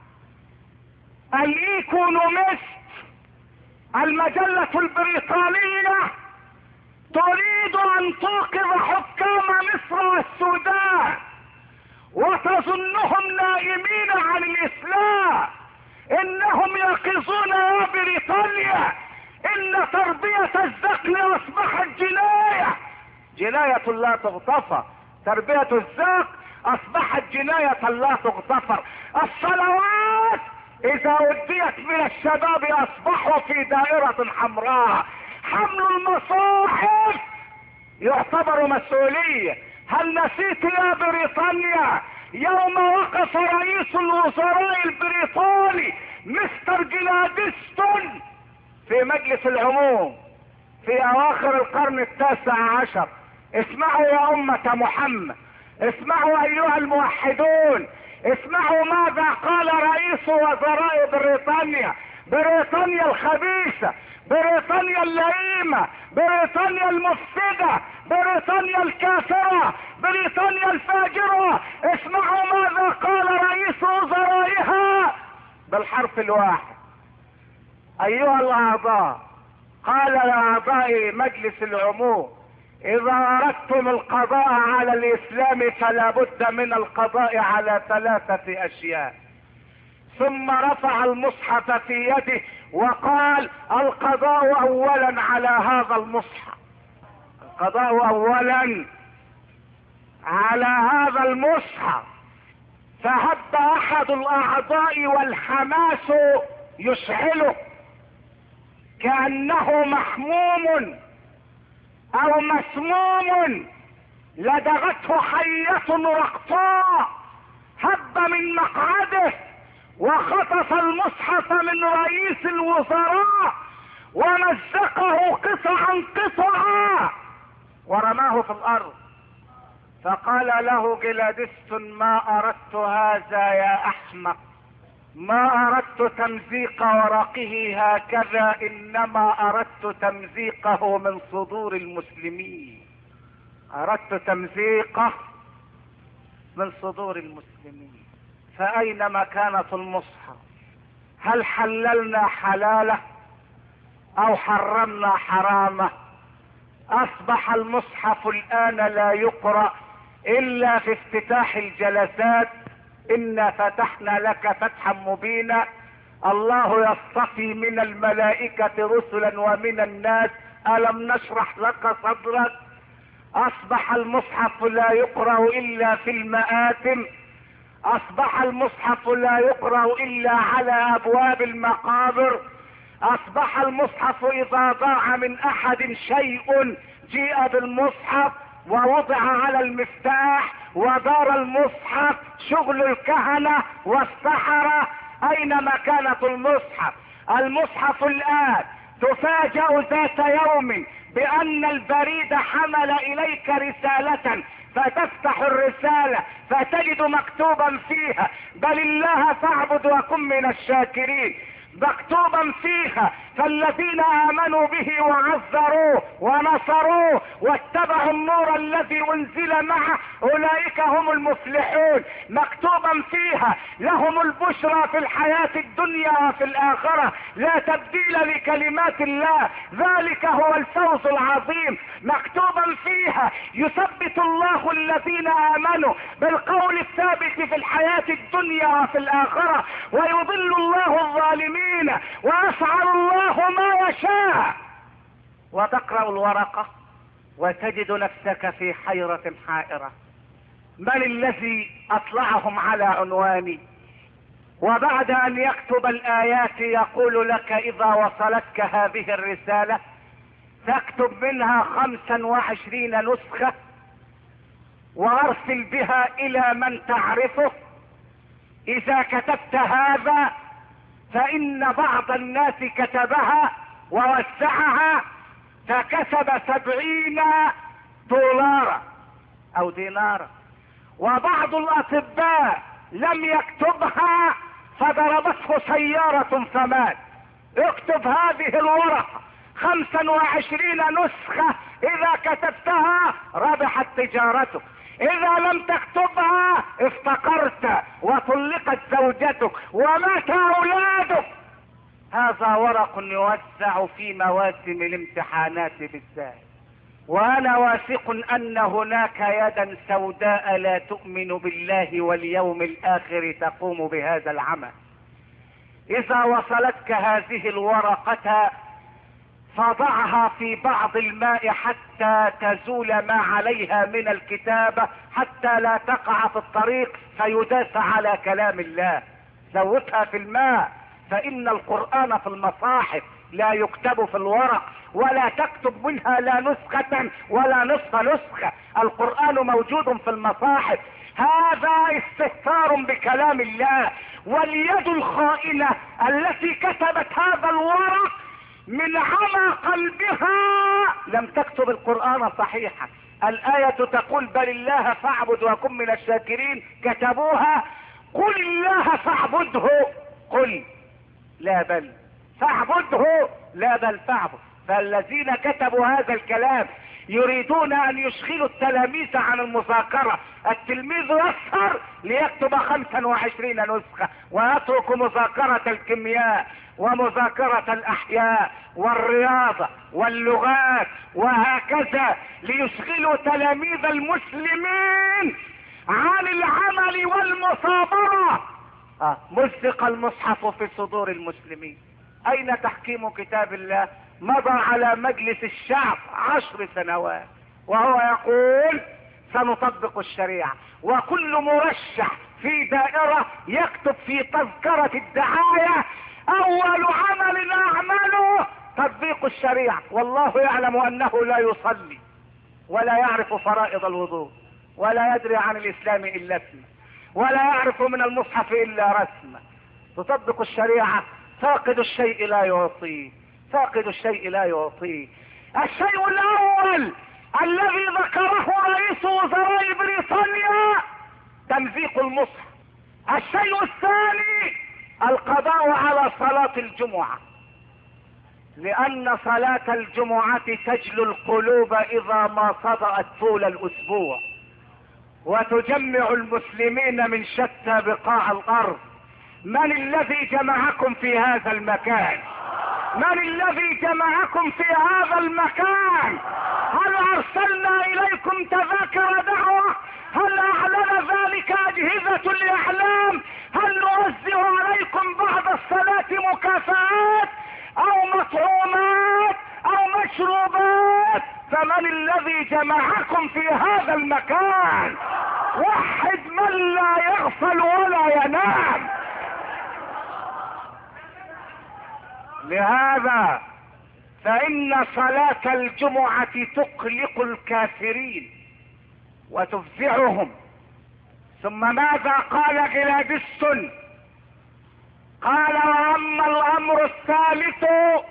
الايكونومست المجلة البريطانية تريد ان توقظ حكام مصر والسودان وتظنهم نائمين عن الاسلام، انهم يقظون يا بريطانيا، ان تربية الذكر اصبحت جناية لا تغتفر. تربية الذكر اصبحت جناية لا تغتفر. الصلوات اذا اديت من الشباب اصبحوا في دائرة حمراء. حمل المصاحف يعتبر مسؤولية. هل نسيت يا بريطانيا يوم وقف رئيس الوزراء البريطاني مستر جلادستون في مجلس العموم في اواخر القرن 19؟ اسمعوا يا امة محمد، اسمعوا ايها الموحدون، اسمعوا ماذا قال رئيس وزراء بريطانيا. بريطانيا الخبيثة، بريطانيا اللئيمة، بريطانيا المفسدة، بريطانيا الكافرة، بريطانيا الفاجرة. اسمعوا ماذا قال رئيس وزرائها بالحرف الواحد. ايها الاعضاء، قال لاعضاء مجلس العموم: اذا اردتم القضاء على الاسلام فلا بد من القضاء على 3 اشياء. ثم رفع المصحف في يده وقال: القضاء اولا على هذا المصحف، القضاء اولا على هذا المصحف. فهب احد الاعضاء والحماس يشعله كأنه محموم او مسموم لدغته حية رقطاء، هب من مقعده وخطف المصحف من رئيس الوزراء ومزقه قطعا قطعا ورماه في الارض. فقال له جلادستون: ما اردت هذا يا احمق، ما اردت تمزيق ورقه هكذا، انما اردت تمزيقه من صدور المسلمين، اردت تمزيقه من صدور المسلمين. فاين مكانة المصحف؟ هل حللنا حلاله او حرمنا حرامه؟ اصبح المصحف الان لا يقرأ الا في افتتاح الجلسات. انا فتحنا لك فتحا مبينا، الله يصطفي من الملائكة رسلا ومن الناس، الم نشرح لك صدرك. اصبح المصحف لا يقرأ الا في المآتم، اصبح المصحف لا يقرأ الا على ابواب المقابر، اصبح المصحف اذا ضاع من احد شيء جيء بالمصحف ووضع على المفتاح ودار المصحف، شغل الكهنة والسحرة. اين مكانة المصحف؟ المصحف الان تفاجأ ذات يوم بان البريد حمل اليك رسالة، فتفتح الرسالة فتجد مكتوبا فيها: بل الله فاعبد وكن من الشاكرين. مكتوبا فيها: فالذين امنوا به وعزروه ونصروه واتبعوا النور الذي انزل معه اولئك هم المفلحون. مكتوبا فيها: لهم البشرى في الحياة الدنيا وفي الاخرة، لا تبديل لكلمات الله، ذلك هو الفوز العظيم. مكتوبا فيها: يثبت الله الذين امنوا بالقول الثابت في الحياة الدنيا وفي الاخرة، ويضل الله الظالمين ويفعل الله ما يشاء. وتقرأ الورقة وتجد نفسك في حيرة حائرة: من الذي اطلعهم على عنواني؟ وبعد ان يكتب الايات يقول لك: اذا وصلتك هذه الرسالة تكتب منها 25 نسخة وارسل بها الى من تعرفه. اذا كتبت هذا فان بعض الناس كتبها ووزعها فكسب 70 دولارا او دينارا، وبعض الاطباء لم يكتبها فضربته سيارة فمات. اكتب هذه الورقة 25 نسخة، اذا كتبتها ربحت تجارتك، اذا لم تكتبها افتقرت وطلقت زوجتك ومات اولادك. هذا ورق يوزع في مواسم الامتحانات بالذات، وانا واثق ان هناك يدا سوداء لا تؤمن بالله واليوم الاخر تقوم بهذا العمل. اذا وصلتك هذه الورقة فضعها في بعض الماء حتى تزول ما عليها من الكتابة، حتى لا تقع في الطريق فيداس على كلام الله. زودها في الماء، فإن القرآن في المصاحف لا يكتب في الورق، ولا تكتب منها لا نسخة ولا نصف نسخة. القرآن موجود في المصاحف. هذا استهتار بكلام الله. واليد الخائنة التي كتبت هذا الورق من عمى قلبها لم تكتب القرآن صحيحا. الآية تقول: بل الله فاعبد وكن من الشاكرين، كتبوها: قل الله فاعبده، قل لا بل فاعبده، لا بل فاعبد. فالذين كتبوا هذا الكلام يريدون ان يشغلوا التلاميذ عن المذاكرة. التلميذ يسهر ليكتب 25 نسخة ويترك مذاكرة الكيمياء ومذاكرة الاحياء والرياضة واللغات وهكذا، ليشغلوا تلاميذ المسلمين عن العمل والمثابرة. مزق المصحف في صدور المسلمين. اين تحكيم كتاب الله؟ مضى على مجلس الشعب 10 سنوات وهو يقول: سنطبق الشريعة. وكل مرشح في دائرة يكتب في تذكرة الدعاية: اول عمل اعمله تطبيق الشريعة. والله يعلم انه لا يصلي ولا يعرف فرائض الوضوء ولا يدري عن الاسلام الا اسمه ولا يعرف من المصحف الا رسمه. تطبق الشريعة. فاقد الشيء لا يعطيه، فاقد الشيء لا يعطيه. الشيء الاول الذي ذكره رئيس وزراء بريطانيا تمزيق المصحف. الشيء الثاني القضاء على صلاة الجمعة، لأن صلاة الجمعة تجلو القلوب إذا ما صدأت طول الأسبوع، وتجمع المسلمين من شتى بقاع الأرض. من الذي جمعكم في هذا المكان؟ من الذي جمعكم في هذا المكان؟ هل أرسلنا إليكم تذاكر دعوة؟ هل أعلن ذلك أجهزة الإعلام؟ هل نوزع عليكم بعد الصلاة مكافآت أو مطعومات أو مشروبات؟ فمن الذي جمعكم في هذا المكان؟ وحد من لا يغفل ولا ينام. لهذا فإن صلاة الجمعة تقلق الكافرين وتفزعهم. ثم ماذا قال غلادستون؟ قال: واما الامر الثالث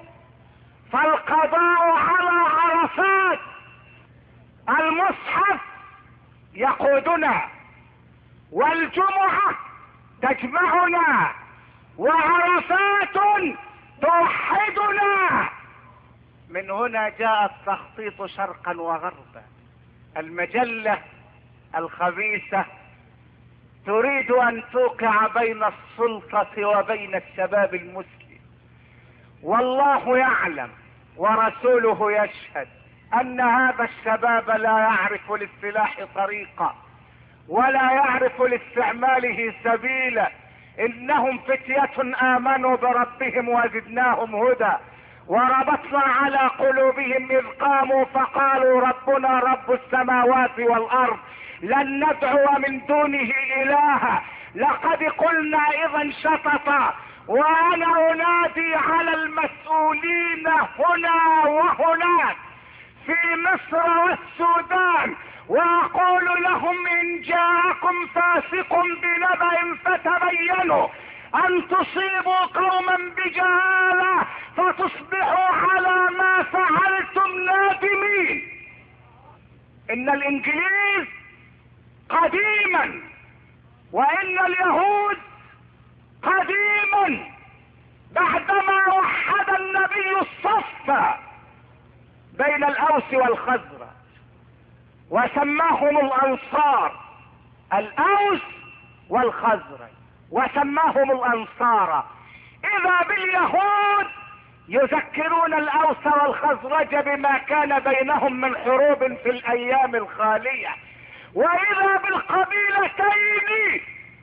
فالقضاء على عرفات. المصحف يقودنا، والجمعة تجمعنا، وعرفات توحدنا. من هنا جاء التخطيط شرقا وغربا. المجلة الخبيثة تريد ان توقع بين السلطة وبين الشباب المسلم، والله يعلم ورسوله يشهد ان هذا الشباب لا يعرف للسلاح طريقة ولا يعرف لاستعماله سبيلا. انهم فتية امنوا بربهم وزدناهم هدى، وربطنا على قلوبهم اذ قاموا فقالوا ربنا رب السماوات والارض لن ندعو من دونه الها لقد قلنا اذا شططا. وانا انادي على المسؤولين هنا وهناك في مصر والسودان واقول لهم: ان جاءكم فاسق بنبأ فتبينوا ان تصيبوا قوما بجهالة فتصبحوا على ما فعلتم نادمين. ان الانجليز قديما وان اليهود قديما بعدما وحد النبي الصف بين الاوس والخزرج وسماهم الانصار، الاوس والخزرج، وسماهم الانصار. اذا باليهود يذكرون الاوس والخزرج بما كان بينهم من حروب في الايام الخالية، واذا بالقبيلتين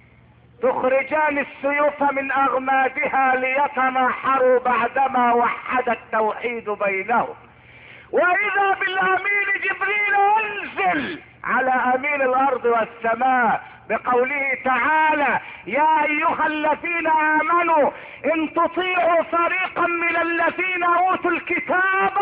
تخرجان السيوف من اغمادها ليتناحروا بعدما وحد التوحيد بينهم، واذا بالامين جبريل انزل على امين الارض والسماء بقوله تعالى: يا ايها الذين امنوا ان تطيعوا فريقا من الذين اوتوا الكتاب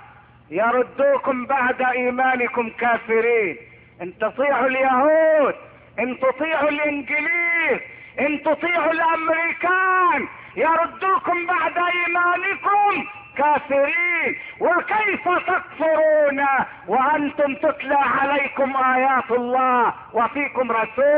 يردوكم بعد ايمانكم كافرين. ان تطيعوا اليهود، ان تطيعوا الانجليز، ان تطيعوا الامريكان يردوكم بعد ايمانكم كافرين. وكيف تكفرون وانتم تتلى عليكم ايات الله وفيكم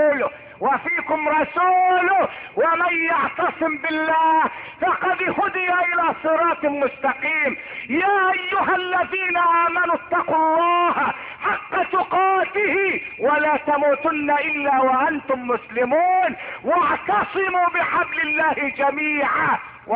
رسوله ومن يعتصم بالله فقد هدي الى صراط مستقيم. يا ايها الذين امنوا اتقوا الله حق تقاته ولا تموتن الا وانتم مسلمون واعتصموا بحبل الله جميعا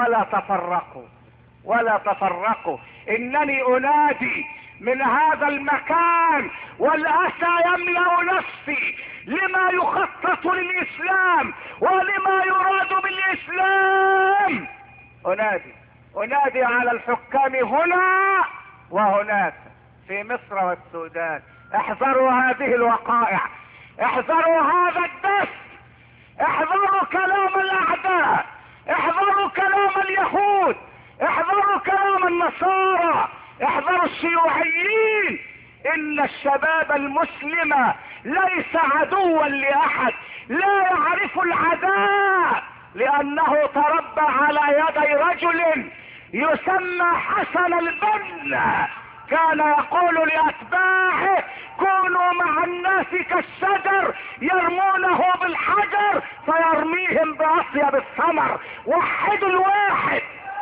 ولا تفرقوا. انني انادي من هذا المكان والاسى يملأ نفسي لما يخطط للاسلام ولما يراد بالاسلام. انادي على الحكام هنا وهناك في مصر والسودان: احذروا هذه الوقائع، احذروا هذا الدس، احذروا كلام الاعداء، احذروا كلام اليهود، احذروا كلام النصارى، احذروا الشيوعيين. ان الشباب المسلم ليس عدوا لاحد، لا يعرف العداء لانه تربى على يدي رجل يسمى حسن البنا، كان يقول لاتباعه كونوا مع الناس كالشجر يرمونه بالحجر فيرميهم باطيب الثمر. وحدوا الواحد.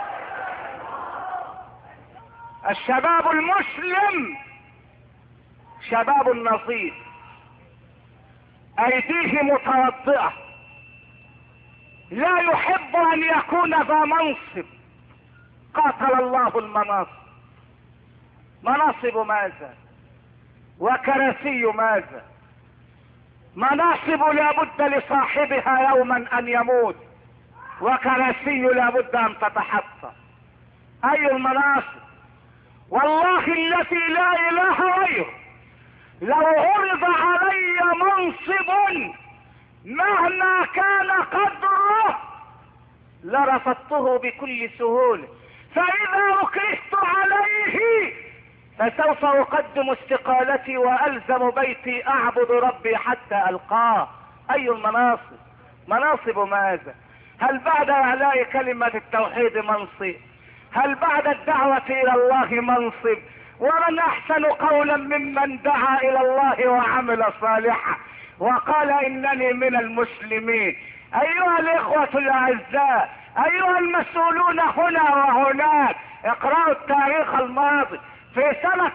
الشباب المسلم شباب نظيف، ايديه متوضئة، لا يحب ان يكون ذا منصب. قاتل الله المناصب. مناصب ماذا وكراسي ماذا؟ مناصب لابد لصاحبها يوما ان يموت، وكراسي لابد ان تتحطم. اي المناصب؟ والله التي لا اله غيره لو عرض علي منصب مهما كان قدره لرفضته بكل سهولة، فاذا اكرهت عليه فسوف اقدم استقالتي والزم بيتي اعبد ربي حتى القاه. اي المناصب؟ مناصب ماذا؟ هل بعد اعلاء كلمة التوحيد منصب؟ هل بعد الدعوة الى الله منصب؟ ومن احسن قولا ممن دعا الى الله وعمل صالحا وقال انني من المسلمين. ايها الاخوة الاعزاء، ايها المسؤولون هنا وهناك، اقرأوا التاريخ الماضي. في سنة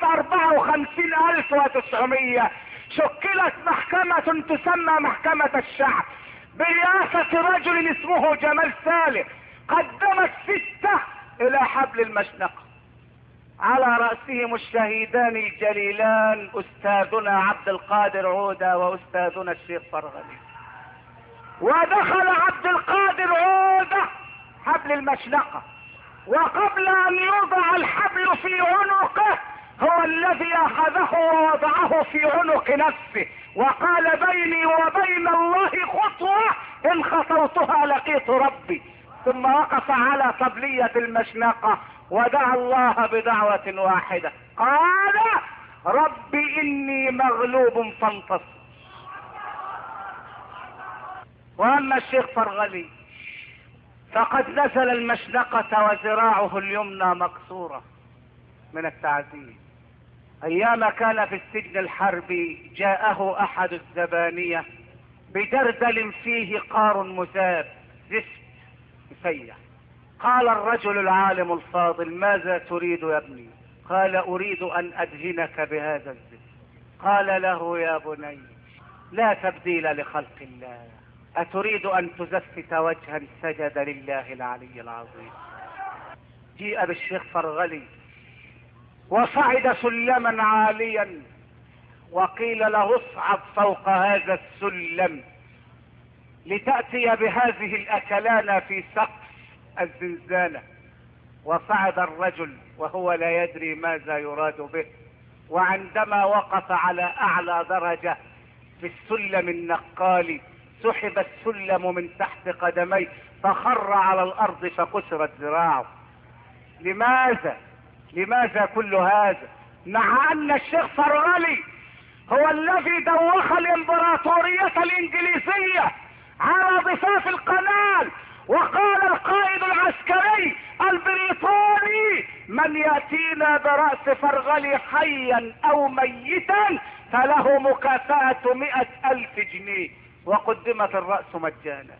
54,900 شكلت محكمة تسمى محكمة الشعب برئاسة رجل اسمه جمال سالم، قدمت 6 الى حبل المشنقة، على رأسهم الشهيدان الجليلان استاذنا عبد القادر عودة واستاذنا الشيخ فرغلي. ودخل عبد القادر عودة حبل المشنقة، وقبل ان يوضع الحبل في عنقه هو الذي اخذه ووضعه في عنق نفسه وقال بيني وبين الله خطوة ان خطوتها لقيت ربي. ثم وقف على طبلية المشنقة ودعا الله بدعوة واحدة، قال رب اني مغلوب فانتصر. واما الشيخ فرغلي فقد نزل المشنقة وذراعه اليمنى مكسورة من التعذيب. ايام كان في السجن الحربي جاءه احد الزبانية بدردل فيه قار مذاب زفت مسيح. قال الرجل العالم الفاضل ماذا تريد يا ابني؟ قال اريد ان ادهنك بهذا الزفت. قال له يا بني لا تبديل لخلق الله، اتريد ان تزفت وجها سجد لله العلي العظيم. جيء بالشيخ فرغلي وصعد سلما عاليا وقيل له اصعد فوق هذا السلم لتأتي بهذه الاكلان في سقف الزنزانة. وصعد الرجل وهو لا يدري ماذا يراد به، وعندما وقف على اعلى درجة في السلم النقالي سحب السلم من تحت قدميه فخر على الارض فكسرت ذراعه. لماذا كل هذا؟ مع ان الشيخ فرغلي هو الذي دوخ الامبراطورية الانجليزية على ضفاف القنال، وقال القائد العسكري البريطاني من يأتينا برأس فرغلي حيا او ميتا فله مكافأة 100,000 جنيه، وقدمت الرأس مجانا.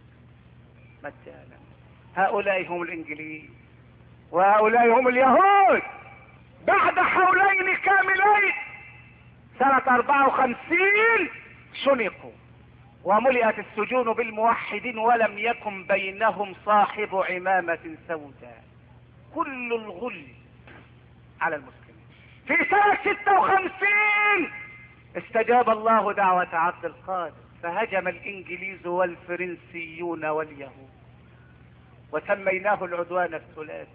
هؤلاء هم الانجليز وهؤلاء هم اليهود. بعد حولين كاملين سنة 54 شنقوا وملئت السجون بالموحدين ولم يكن بينهم صاحب عمامة سوداء. كل الغل على المسلمين. في سنة 56 استجاب الله دعوة عبد القادر فهجم الانجليز والفرنسيون واليهود وسميناه العدوان الثلاثي،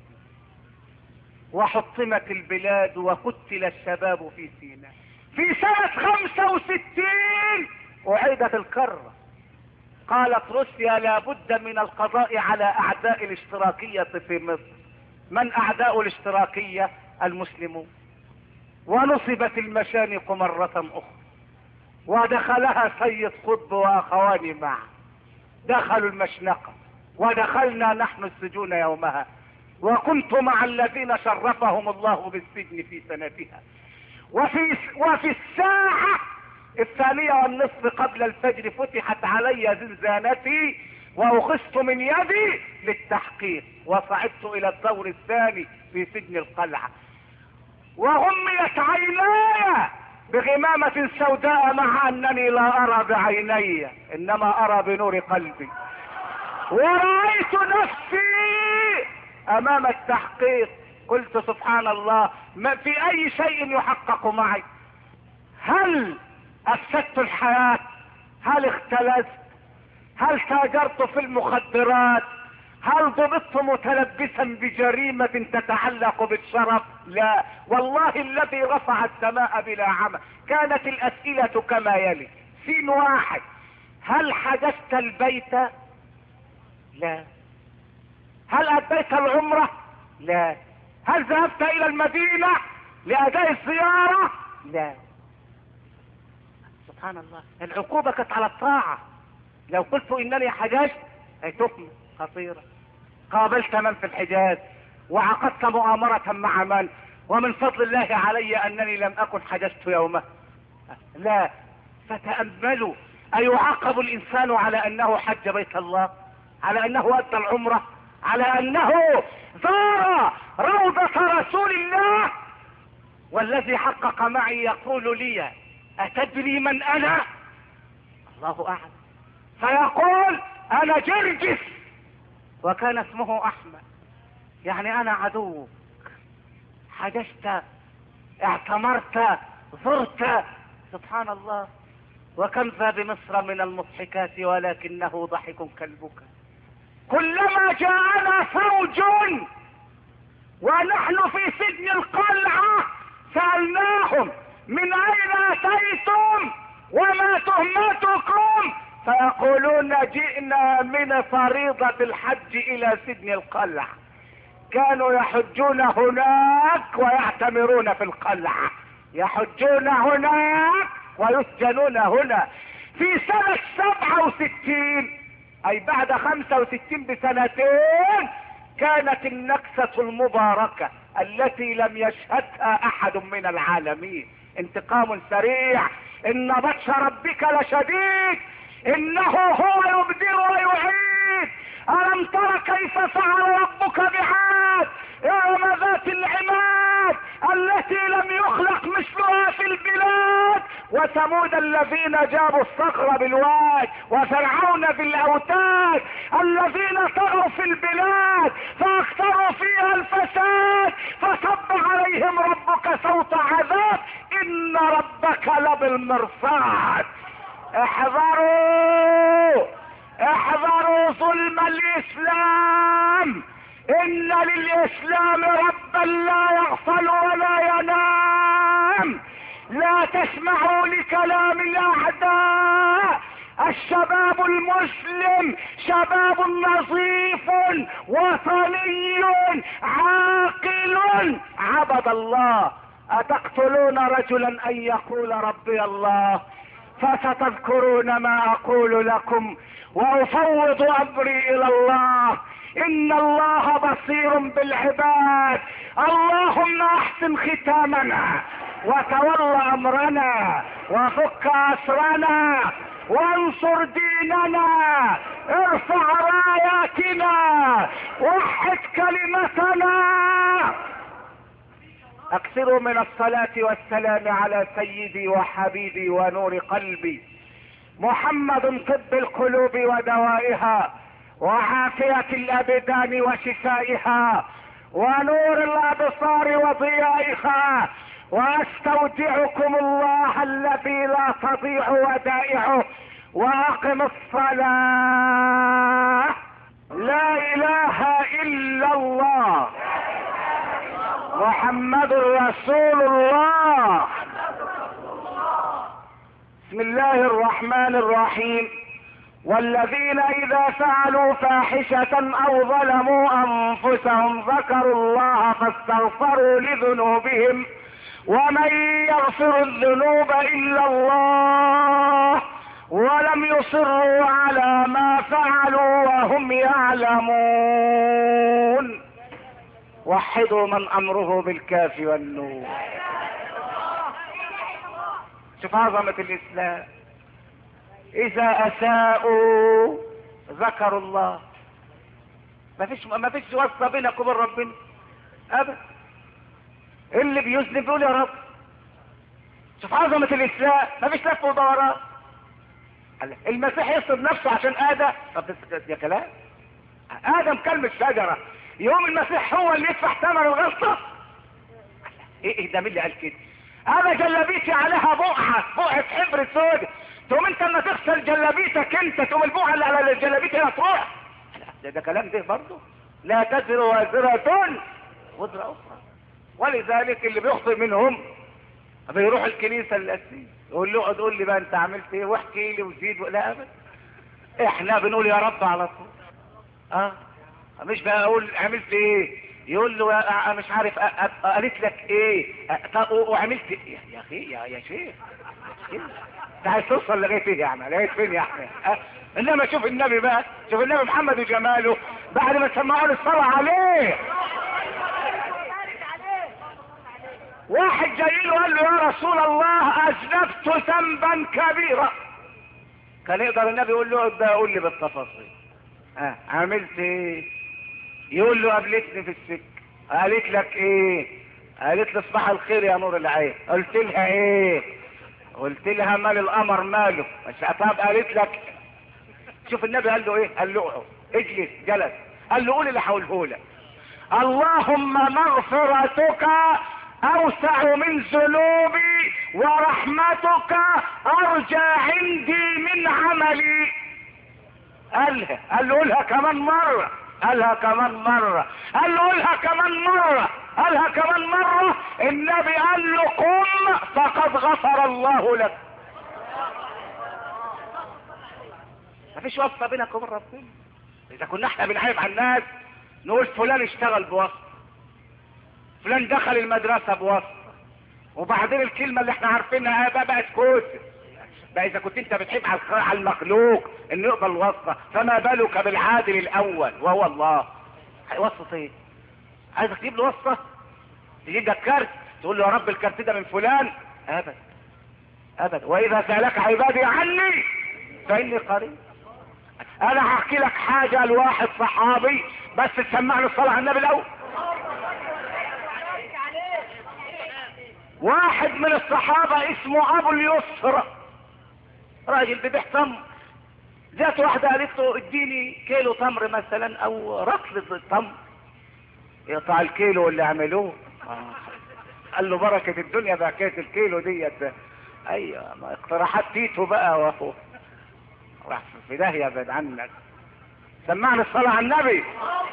وحطمت البلاد وقتل الشباب في سيناء. في سنة 65 اعيدت الكرة، قالت روسيا لابد من القضاء على اعداء الاشتراكية في مصر. من اعداء الاشتراكية؟ المسلمون. ونصبت المشانق مرة اخرى ودخلها سيد قطب واخوان معه، دخلوا المشنقة ودخلنا نحن السجون يومها، وكنت مع الذين شرفهم الله بالسجن في سنتها. وفي الساعة 2:30 قبل الفجر فتحت علي زنزانتي واخذت من يدي للتحقيق، وصعدت الى الدور الثاني في سجن القلعة، وغميت عيناي بغمامة سوداء مع انني لا ارى بعيني انما ارى بنور قلبي. ورأيت نفسي امام التحقيق، قلت سبحان الله، ما في اي شيء يحقق معي؟ هل افسدت الحياة؟ هل اختلست؟ هل تاجرت في المخدرات؟ هل ضبطت متلبسا بجريمة تتعلق بالشرف؟ لا والله الذي رفع السماء بلا عمى. كانت الاسئلة كما يلي: سين واحد، هل حجزت البيت؟ لا. هل اديت العمرة؟ لا. هل ذهبت الى المدينة لاداء الزيارة؟ لا. سبحان الله، العقوبة كانت على الطاعة. لو قلت انني حججت اي تهمة خطيرة. قابلت من في الحجاز وعقدت مؤامرة مع من؟ ومن فضل الله علي انني لم اكن حججت يومه. لا. فتأملوا، ايعاقب الانسان على انه حج بيت الله؟ على انه ادى العمرة؟ على انه زار روضة رسول الله؟ والذي حقق معي يقول لي: اتدري من انا؟ الله اعلم. فيقول: انا جرجس، وكان اسمه احمد، يعني انا عدوك. حججت، اعتمرت، زرت. سبحان الله. وكم ذا بمصر من المضحكات ولكنه ضحك كالبكاء. كلما جاءنا فوج ونحن في سجن القلعة سألناهم: من اين اتيتم وما تهمتكم؟ فيقولون: جئنا من فريضة الحج الى سجن القلعة. كانوا يحجون هناك ويعتمرون في القلعة، يحجون هناك ويسجنون هنا. في سنة 67 اي بعد 65 بسنتين كانت النكسة المباركة التي لم يشهدها احد من العالمين. انتقام سريع. ان بطش ربك لشديد، انه هو يبدئ ويعيد. الم تر كيف فعل ربك بعاد؟ ارم ذات العماد التي لم يخلق مثلها في البلاد. وثمود الذين جابوا الصخر بالواد، وفرعون بالاوتاد الذين طغوا في البلاد فاكثروا فيها الفساد، فصب عليهم ربك صوت عذاب، ان ربك لبالمرصاد. احذروا احذروا ظلم الاسلام. ان للاسلام ربا لا يغفل ولا ينام. لا تسمعوا لكلام الاعداء. الشباب المسلم شباب نظيف وطني عاقل عبد الله. اتقتلون رجلا ان يقول ربي الله؟ فستذكرون ما اقول لكم وافوض امري الى الله. ان الله بصير بالعباد. اللهم احسن ختامنا وتول امرنا وفك اسرنا وانصر ديننا. ارفع راياتنا، وحد كلمتنا. اكثروا من الصلاة والسلام على سيدي وحبيبي ونور قلبي محمد، طب القلوب ودوائها وعافية الابدان وشفائها ونور الابصار وضيائها. واستودعكم الله الذي لا تضيع ودائعه. واقم الصلاة. لا اله الا الله محمد رسول الله. بسم الله الرحمن الرحيم. والذين اذا فعلوا فاحشة او ظلموا انفسهم ذكروا الله فاستغفروا لذنوبهم ومن يغفر الذنوب الا الله ولم يصروا على ما فعلوا وهم يعلمون. وحدوا من امره بالكاف والنون. شوف عظمة الاسلام. اذا اساءوا ذكروا الله. ما فيش واسطة بينك وبين ربنا ابدا. اللي بيذنب يقول يا رب. شوف عظمة الاسلام. ما فيش لف ودوران. المسيح يصطاد نفسه عشان ادم. طب يا كلام. ادم كلم الشجرة، يوم المسيح هو اللي يدفع ثمن الغلطة. ايه ده؟ مين اللي قال كده؟ انا جلابيتي عليها بقعة حبر سود، تقوم انت لما تغسل جلابيتك انت تقوم البقعة اللي على الجلابيت هنا تروح. ده كلام ده برضه. لا تزر وازرة وزر اخرى. ولذلك اللي بيخطئ منهم بيروح الكنيسة الأساسية يقول له اقعد قول لي بقى انت عملت ايه واحكي لي وزيد. لا ابدا، احنا بنقول يا رب على طول. مش بقى اقول عملت ايه، يقول له مش عارف قالت لك ايه وعملت ايه. يا اخي يا شيخ انت عايز توصل لغايه ايه يعني؟ لغايه فين يا احمد؟ انما شوف النبي بقى، شوف النبي محمد وجماله بعد ما سمعوا له الصلاه عليه. واحد جاي له قال له يا رسول الله اذنبت ذنبا كبيرا. كان يقدر النبي يقول له ده قول لي بالتفاصيل. عملت ايه؟ يقول له قابلتني في السكه. قالت لك ايه؟ قالت لي صباح الخير يا نور العين. قلت لها ايه؟ قلت لها مال القمر ماله. طب قالت لك. شوف النبي قال له ايه؟ قال له اقعد اجلس. جلس. قال له قول اللي هقوله لك. اللهم مغفرتك اوسع من ذنوبي ورحمتك ارجى عندي من عملي. قال له قولها كمان مرة. قالها كمان مرة. قال له قولها كمان مرة. قالها كمان مرة. النبي قال له قم فقد غفر الله لك. مفيش واسطة بينك وبين ربنا. اذا كنا احنا بنعيب على الناس نقول فلان اشتغل بواسطة، فلان دخل المدرسة بواسطة، وبعدين الكلمة اللي احنا عارفينها بقت كوسة. بقى اذا كنت انت بتحب على المخلوق انه يقبل واسطة، فما بالك بالعادل الاول وهو الله. واسطة ايه؟ عايزك تجيب له واسطة؟ تجيب لك كارت تقول له يا رب الكارت ده من فلان؟ ابدا ابدا. واذا سألك عبادي عني فاني قريب. انا هحكي لك حاجة لواحد صحابي بس تسمعني الصلاة على النبي الاول. واحد من الصحابة اسمه ابو اليسر، راجل بيبيع تمر. جات واحدة قالت له اديني كيلو تمر مثلا او رطل التمر. يقطع الكيلو اللي عملوه. قال له بركة الدنيا بحكاية الكيلو ديت. ايوه ما اقتراحات تيتو بقى وهو راح في داهية بعد عنك. سمعني الصلاة على النبي.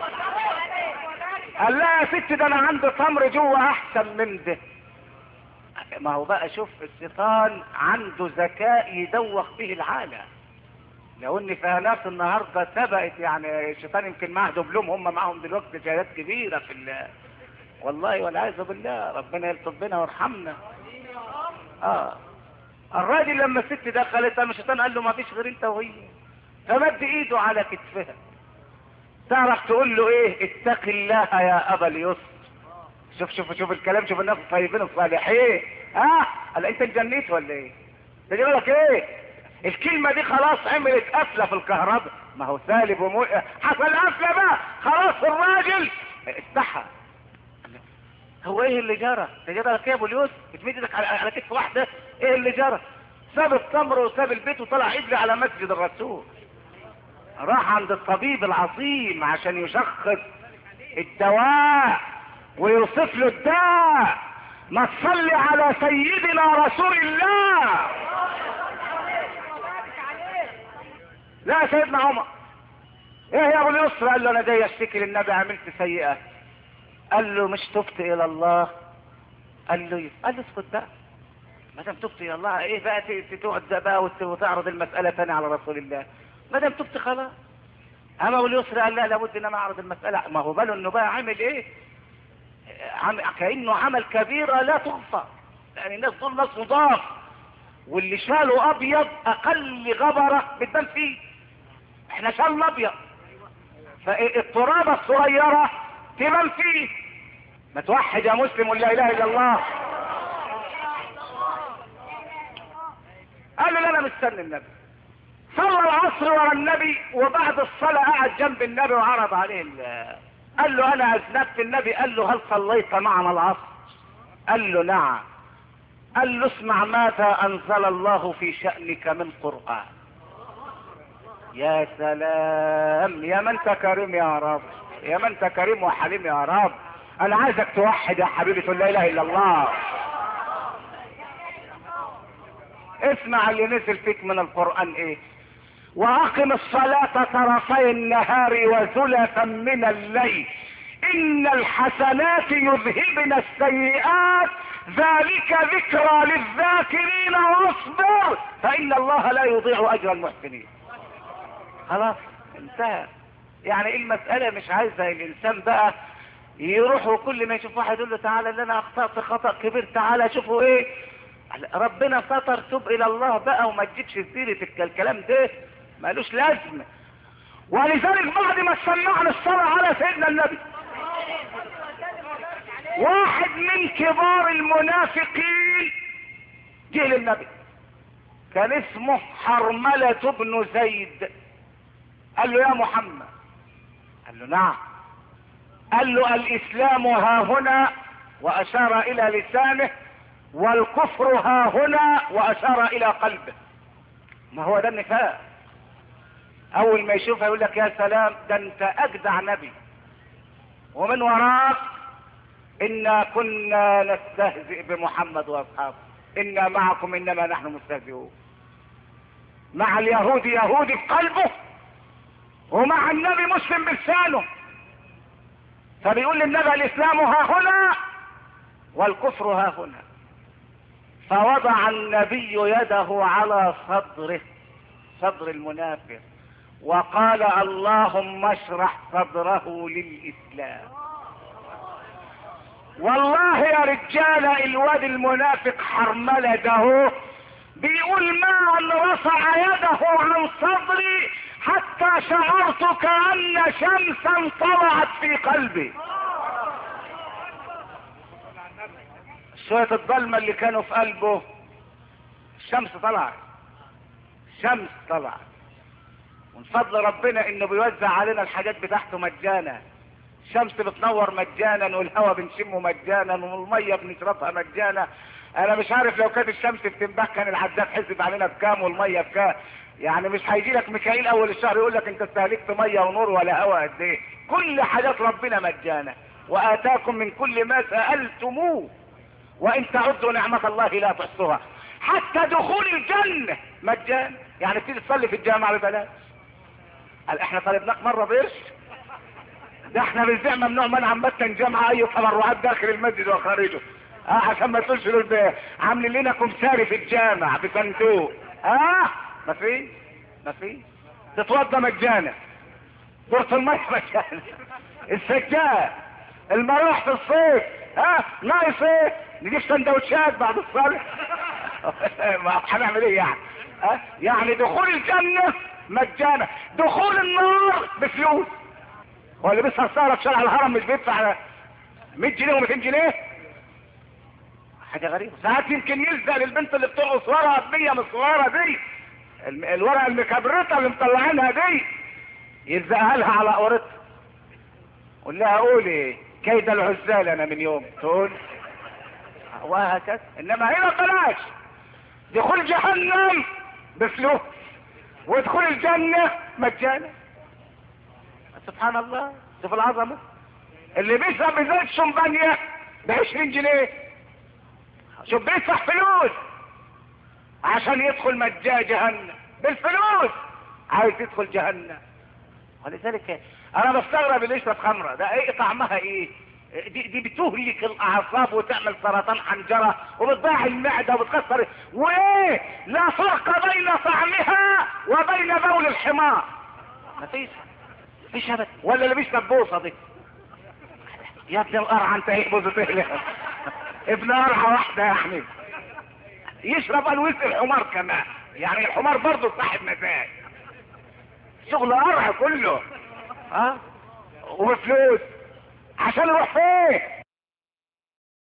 قال لا يا ست ده انا عندي تمر جوه احسن من ده. ما هو بقى شوف الشيطان عنده ذكاء يدوخ به العالم. لو ان في ناس النهارده سبقت يعني الشيطان يمكن معاه دبلوم، هم معاهم دلوقتي شهادات كبيره في الله والله والعياذ بالله. ربنا يلطف بنا ويرحمنا. الراجل لما الست دخلت الشيطان قال له ما فيش غير انت وهي، فمد ايده على كتفها. تعرف تقول له ايه؟ اتق الله يا ابا اليسر. شوف الكلام. شوف الناس الطيبين الصالحين. قال انت اتجنيت ولا ايه؟ تجي لك ايه؟ الكلمة دي خلاص عملت قفلة في الكهرباء. ما هو سالب حصل قفلة بقى خلاص. الراجل استحى. هو ايه اللي جرى؟ تجي لك يا ابو اليوسف بتمد ايدك على كتف واحدة. ايه اللي جرى؟ ساب التمر وساب البيت وطلع يجري على مسجد الرسول. راح عند الطبيب العظيم عشان يشخص الدواء ويوصف له الداء. ما تصلي على سيدنا رسول الله. لا سيدنا عمر ايه يا ابو اليسر؟ قال له انا جاي اشتكي للنبي عملت سيئة. قال له مش تبت الى الله؟ قال له اسكت بقى. ما دام تبت الى الله ايه بقى تقعد بقى وتعرض المسألة تاني على رسول الله؟ ما دام تبت خلاص. اما ابو اليسر قال لا لابد ان انا اعرض المسألة. ما هو باله انه بقى عامل ايه؟ كأنه عمل كبيرة لا تغفر، يعني الناس دول ناس مضاف واللي شاله ابيض اقل غبرة بتبان فيه. احنا شالنا ابيض، فالترابة الصغيرة تبان فيه. ما توحد يا مسلم ولا اله الا الله. قال له لا انا مستني النبي. صلى العصر ورا النبي، وبعد الصلاة قعد جنب النبي وعرض عليه قال له انا اذنبت. النبي قال له هل صليت معنا العصر؟ قال له نعم. قال له اسمع ماذا انزل الله في شأنك من قرآن. يا سلام، يا من انت كريم يا رب، يا من انت كريم وحليم يا رب. انا عايزك توحد يا حبيبي تقول لا اله الا الله. اسمع اللي نزل فيك من القرآن ايه. واقم الصلاة طرفي النهار وزلفا من الليل ان الحسنات يذهبن السيئات ذلك ذكرى للذاكرين واصبر فان الله لا يضيع اجر المحسنين. خلاص انتهى. يعني المسألة مش عايزة الانسان بقى يروح وكل ما يشوف واحد يقول له تعالى اللي انا اخطأت خطأ كبير تعالى شوفوا ايه. ربنا ستر، توب الى الله بقى وما تجيبش سيرة الكلام ده مالوش لازمة. ولذلك بعد ما سمعنا الصلاة على سيدنا النبي، واحد من كبار المنافقين جه للنبي كان اسمه حرملة بن زيد. قال له يا محمد. قال له نعم. قال له الاسلام ها هنا واشار الى لسانه، والكفر ها هنا واشار الى قلبه. ما هو ده النفاق. اول ما يشوفها يقول لك يا سلام ده انت اجدع نبي، ومن وراك انا كنا نستهزئ بمحمد واصحابه، انا معكم انما نحن مستهزئون. مع اليهود يهودي في قلبه، ومع النبي مسلم بلسانه. فبيقول للنبي الاسلام ها هنا والكفر ها هنا. فوضع النبي يده على صدره، صدر المنافق، وقال اللهم اشرح صدره للاسلام. والله يا رجال الواد المنافق حرملة ده بيقول ما ان رفع يده عن صدري حتى شعرت كأن شمسا طلعت في قلبي. شوية الظلمة اللي كانوا في قلبه الشمس طلعت، الشمس طلعت. ومن فضل ربنا انه بيوزع علينا الحاجات بتاعته مجانا. الشمس بتنور مجانا، والهواء بنشمه مجانا، والميه بنشربها مجانا. انا مش عارف لو كانت الشمس بتنبه كان العداد حسب علينا بكام والميه بكام. يعني مش هيجي لك ميكائيل اول الشهر يقول لك انت استهلكت ميه ونور ولا هواء قد ايه. كل حاجات ربنا مجانا، واتاكم من كل ما سالتموه وان تعدوا نعمه الله لا تحصوها. حتى دخول الجنه مجانا. يعني بتيجي تصلي في الجامع ببلاش. قال احنا طالبناك مره بقرش؟ ده احنا بنزع ممنوع منعا باتا جامعة اي تبرعات داخل المسجد وخارجه. عشان ما تقولش له عاملين لنا كمساري في الجامع بصندوق. ما في تتوضى مجانا، دورة المية مجانا، السجاد، المراح في الصيف. ناقص ايه؟ نجيب سندوتشات بعد الصلاة. ما هنعمل ايه يعني؟ يعني دخول الجنة مجانا، دخول النار بفلوس. هو اللي بيسهر سهرة في شارع الهرم مش بيدفع 100 جنيه و200 جنيه؟ حاجة غريبة. ساعات يمكن يلزق للبنت اللي بترقص ورقة بنية من الصغيرة دي، الورقة المكبرتة اللي مطلعينها دي، يلزقها لها على قورتها. قول لها قولي كيد العزال انا من يوم، تقول وهكذا. انما هنا بلاش. دخول جهنم بفلوس، ودخول الجنة مجانا. سبحان الله، شوف العظمة. اللي بيشرب ازازة شمبانيا ب20 جنيه، شوف بيدفع فلوس عشان يدخل جهنم بالفلوس، عايز يدخل جهنم. ولذلك انا بستغرب اللي يشرب خمرة ده ايه طعمها ايه؟ دي بتهلك الاعصاب وتعمل سرطان حنجرة وبتضيع المعدة وبتكسر. وايه؟ لا فرق بين طعمها وبين بول الحمار. مفيش ابدا. ولا اللي بيشرب بوصة دي، يا ابن القرعة انت ايه بوزة ايه؟ ابن قرعة واحدة يا حبيبي. يشرب الويس الحمار كمان، يعني الحمار برضه صاحب مزاج. شغل قرع كله. ها؟ وبفلوس عشان يروح فين؟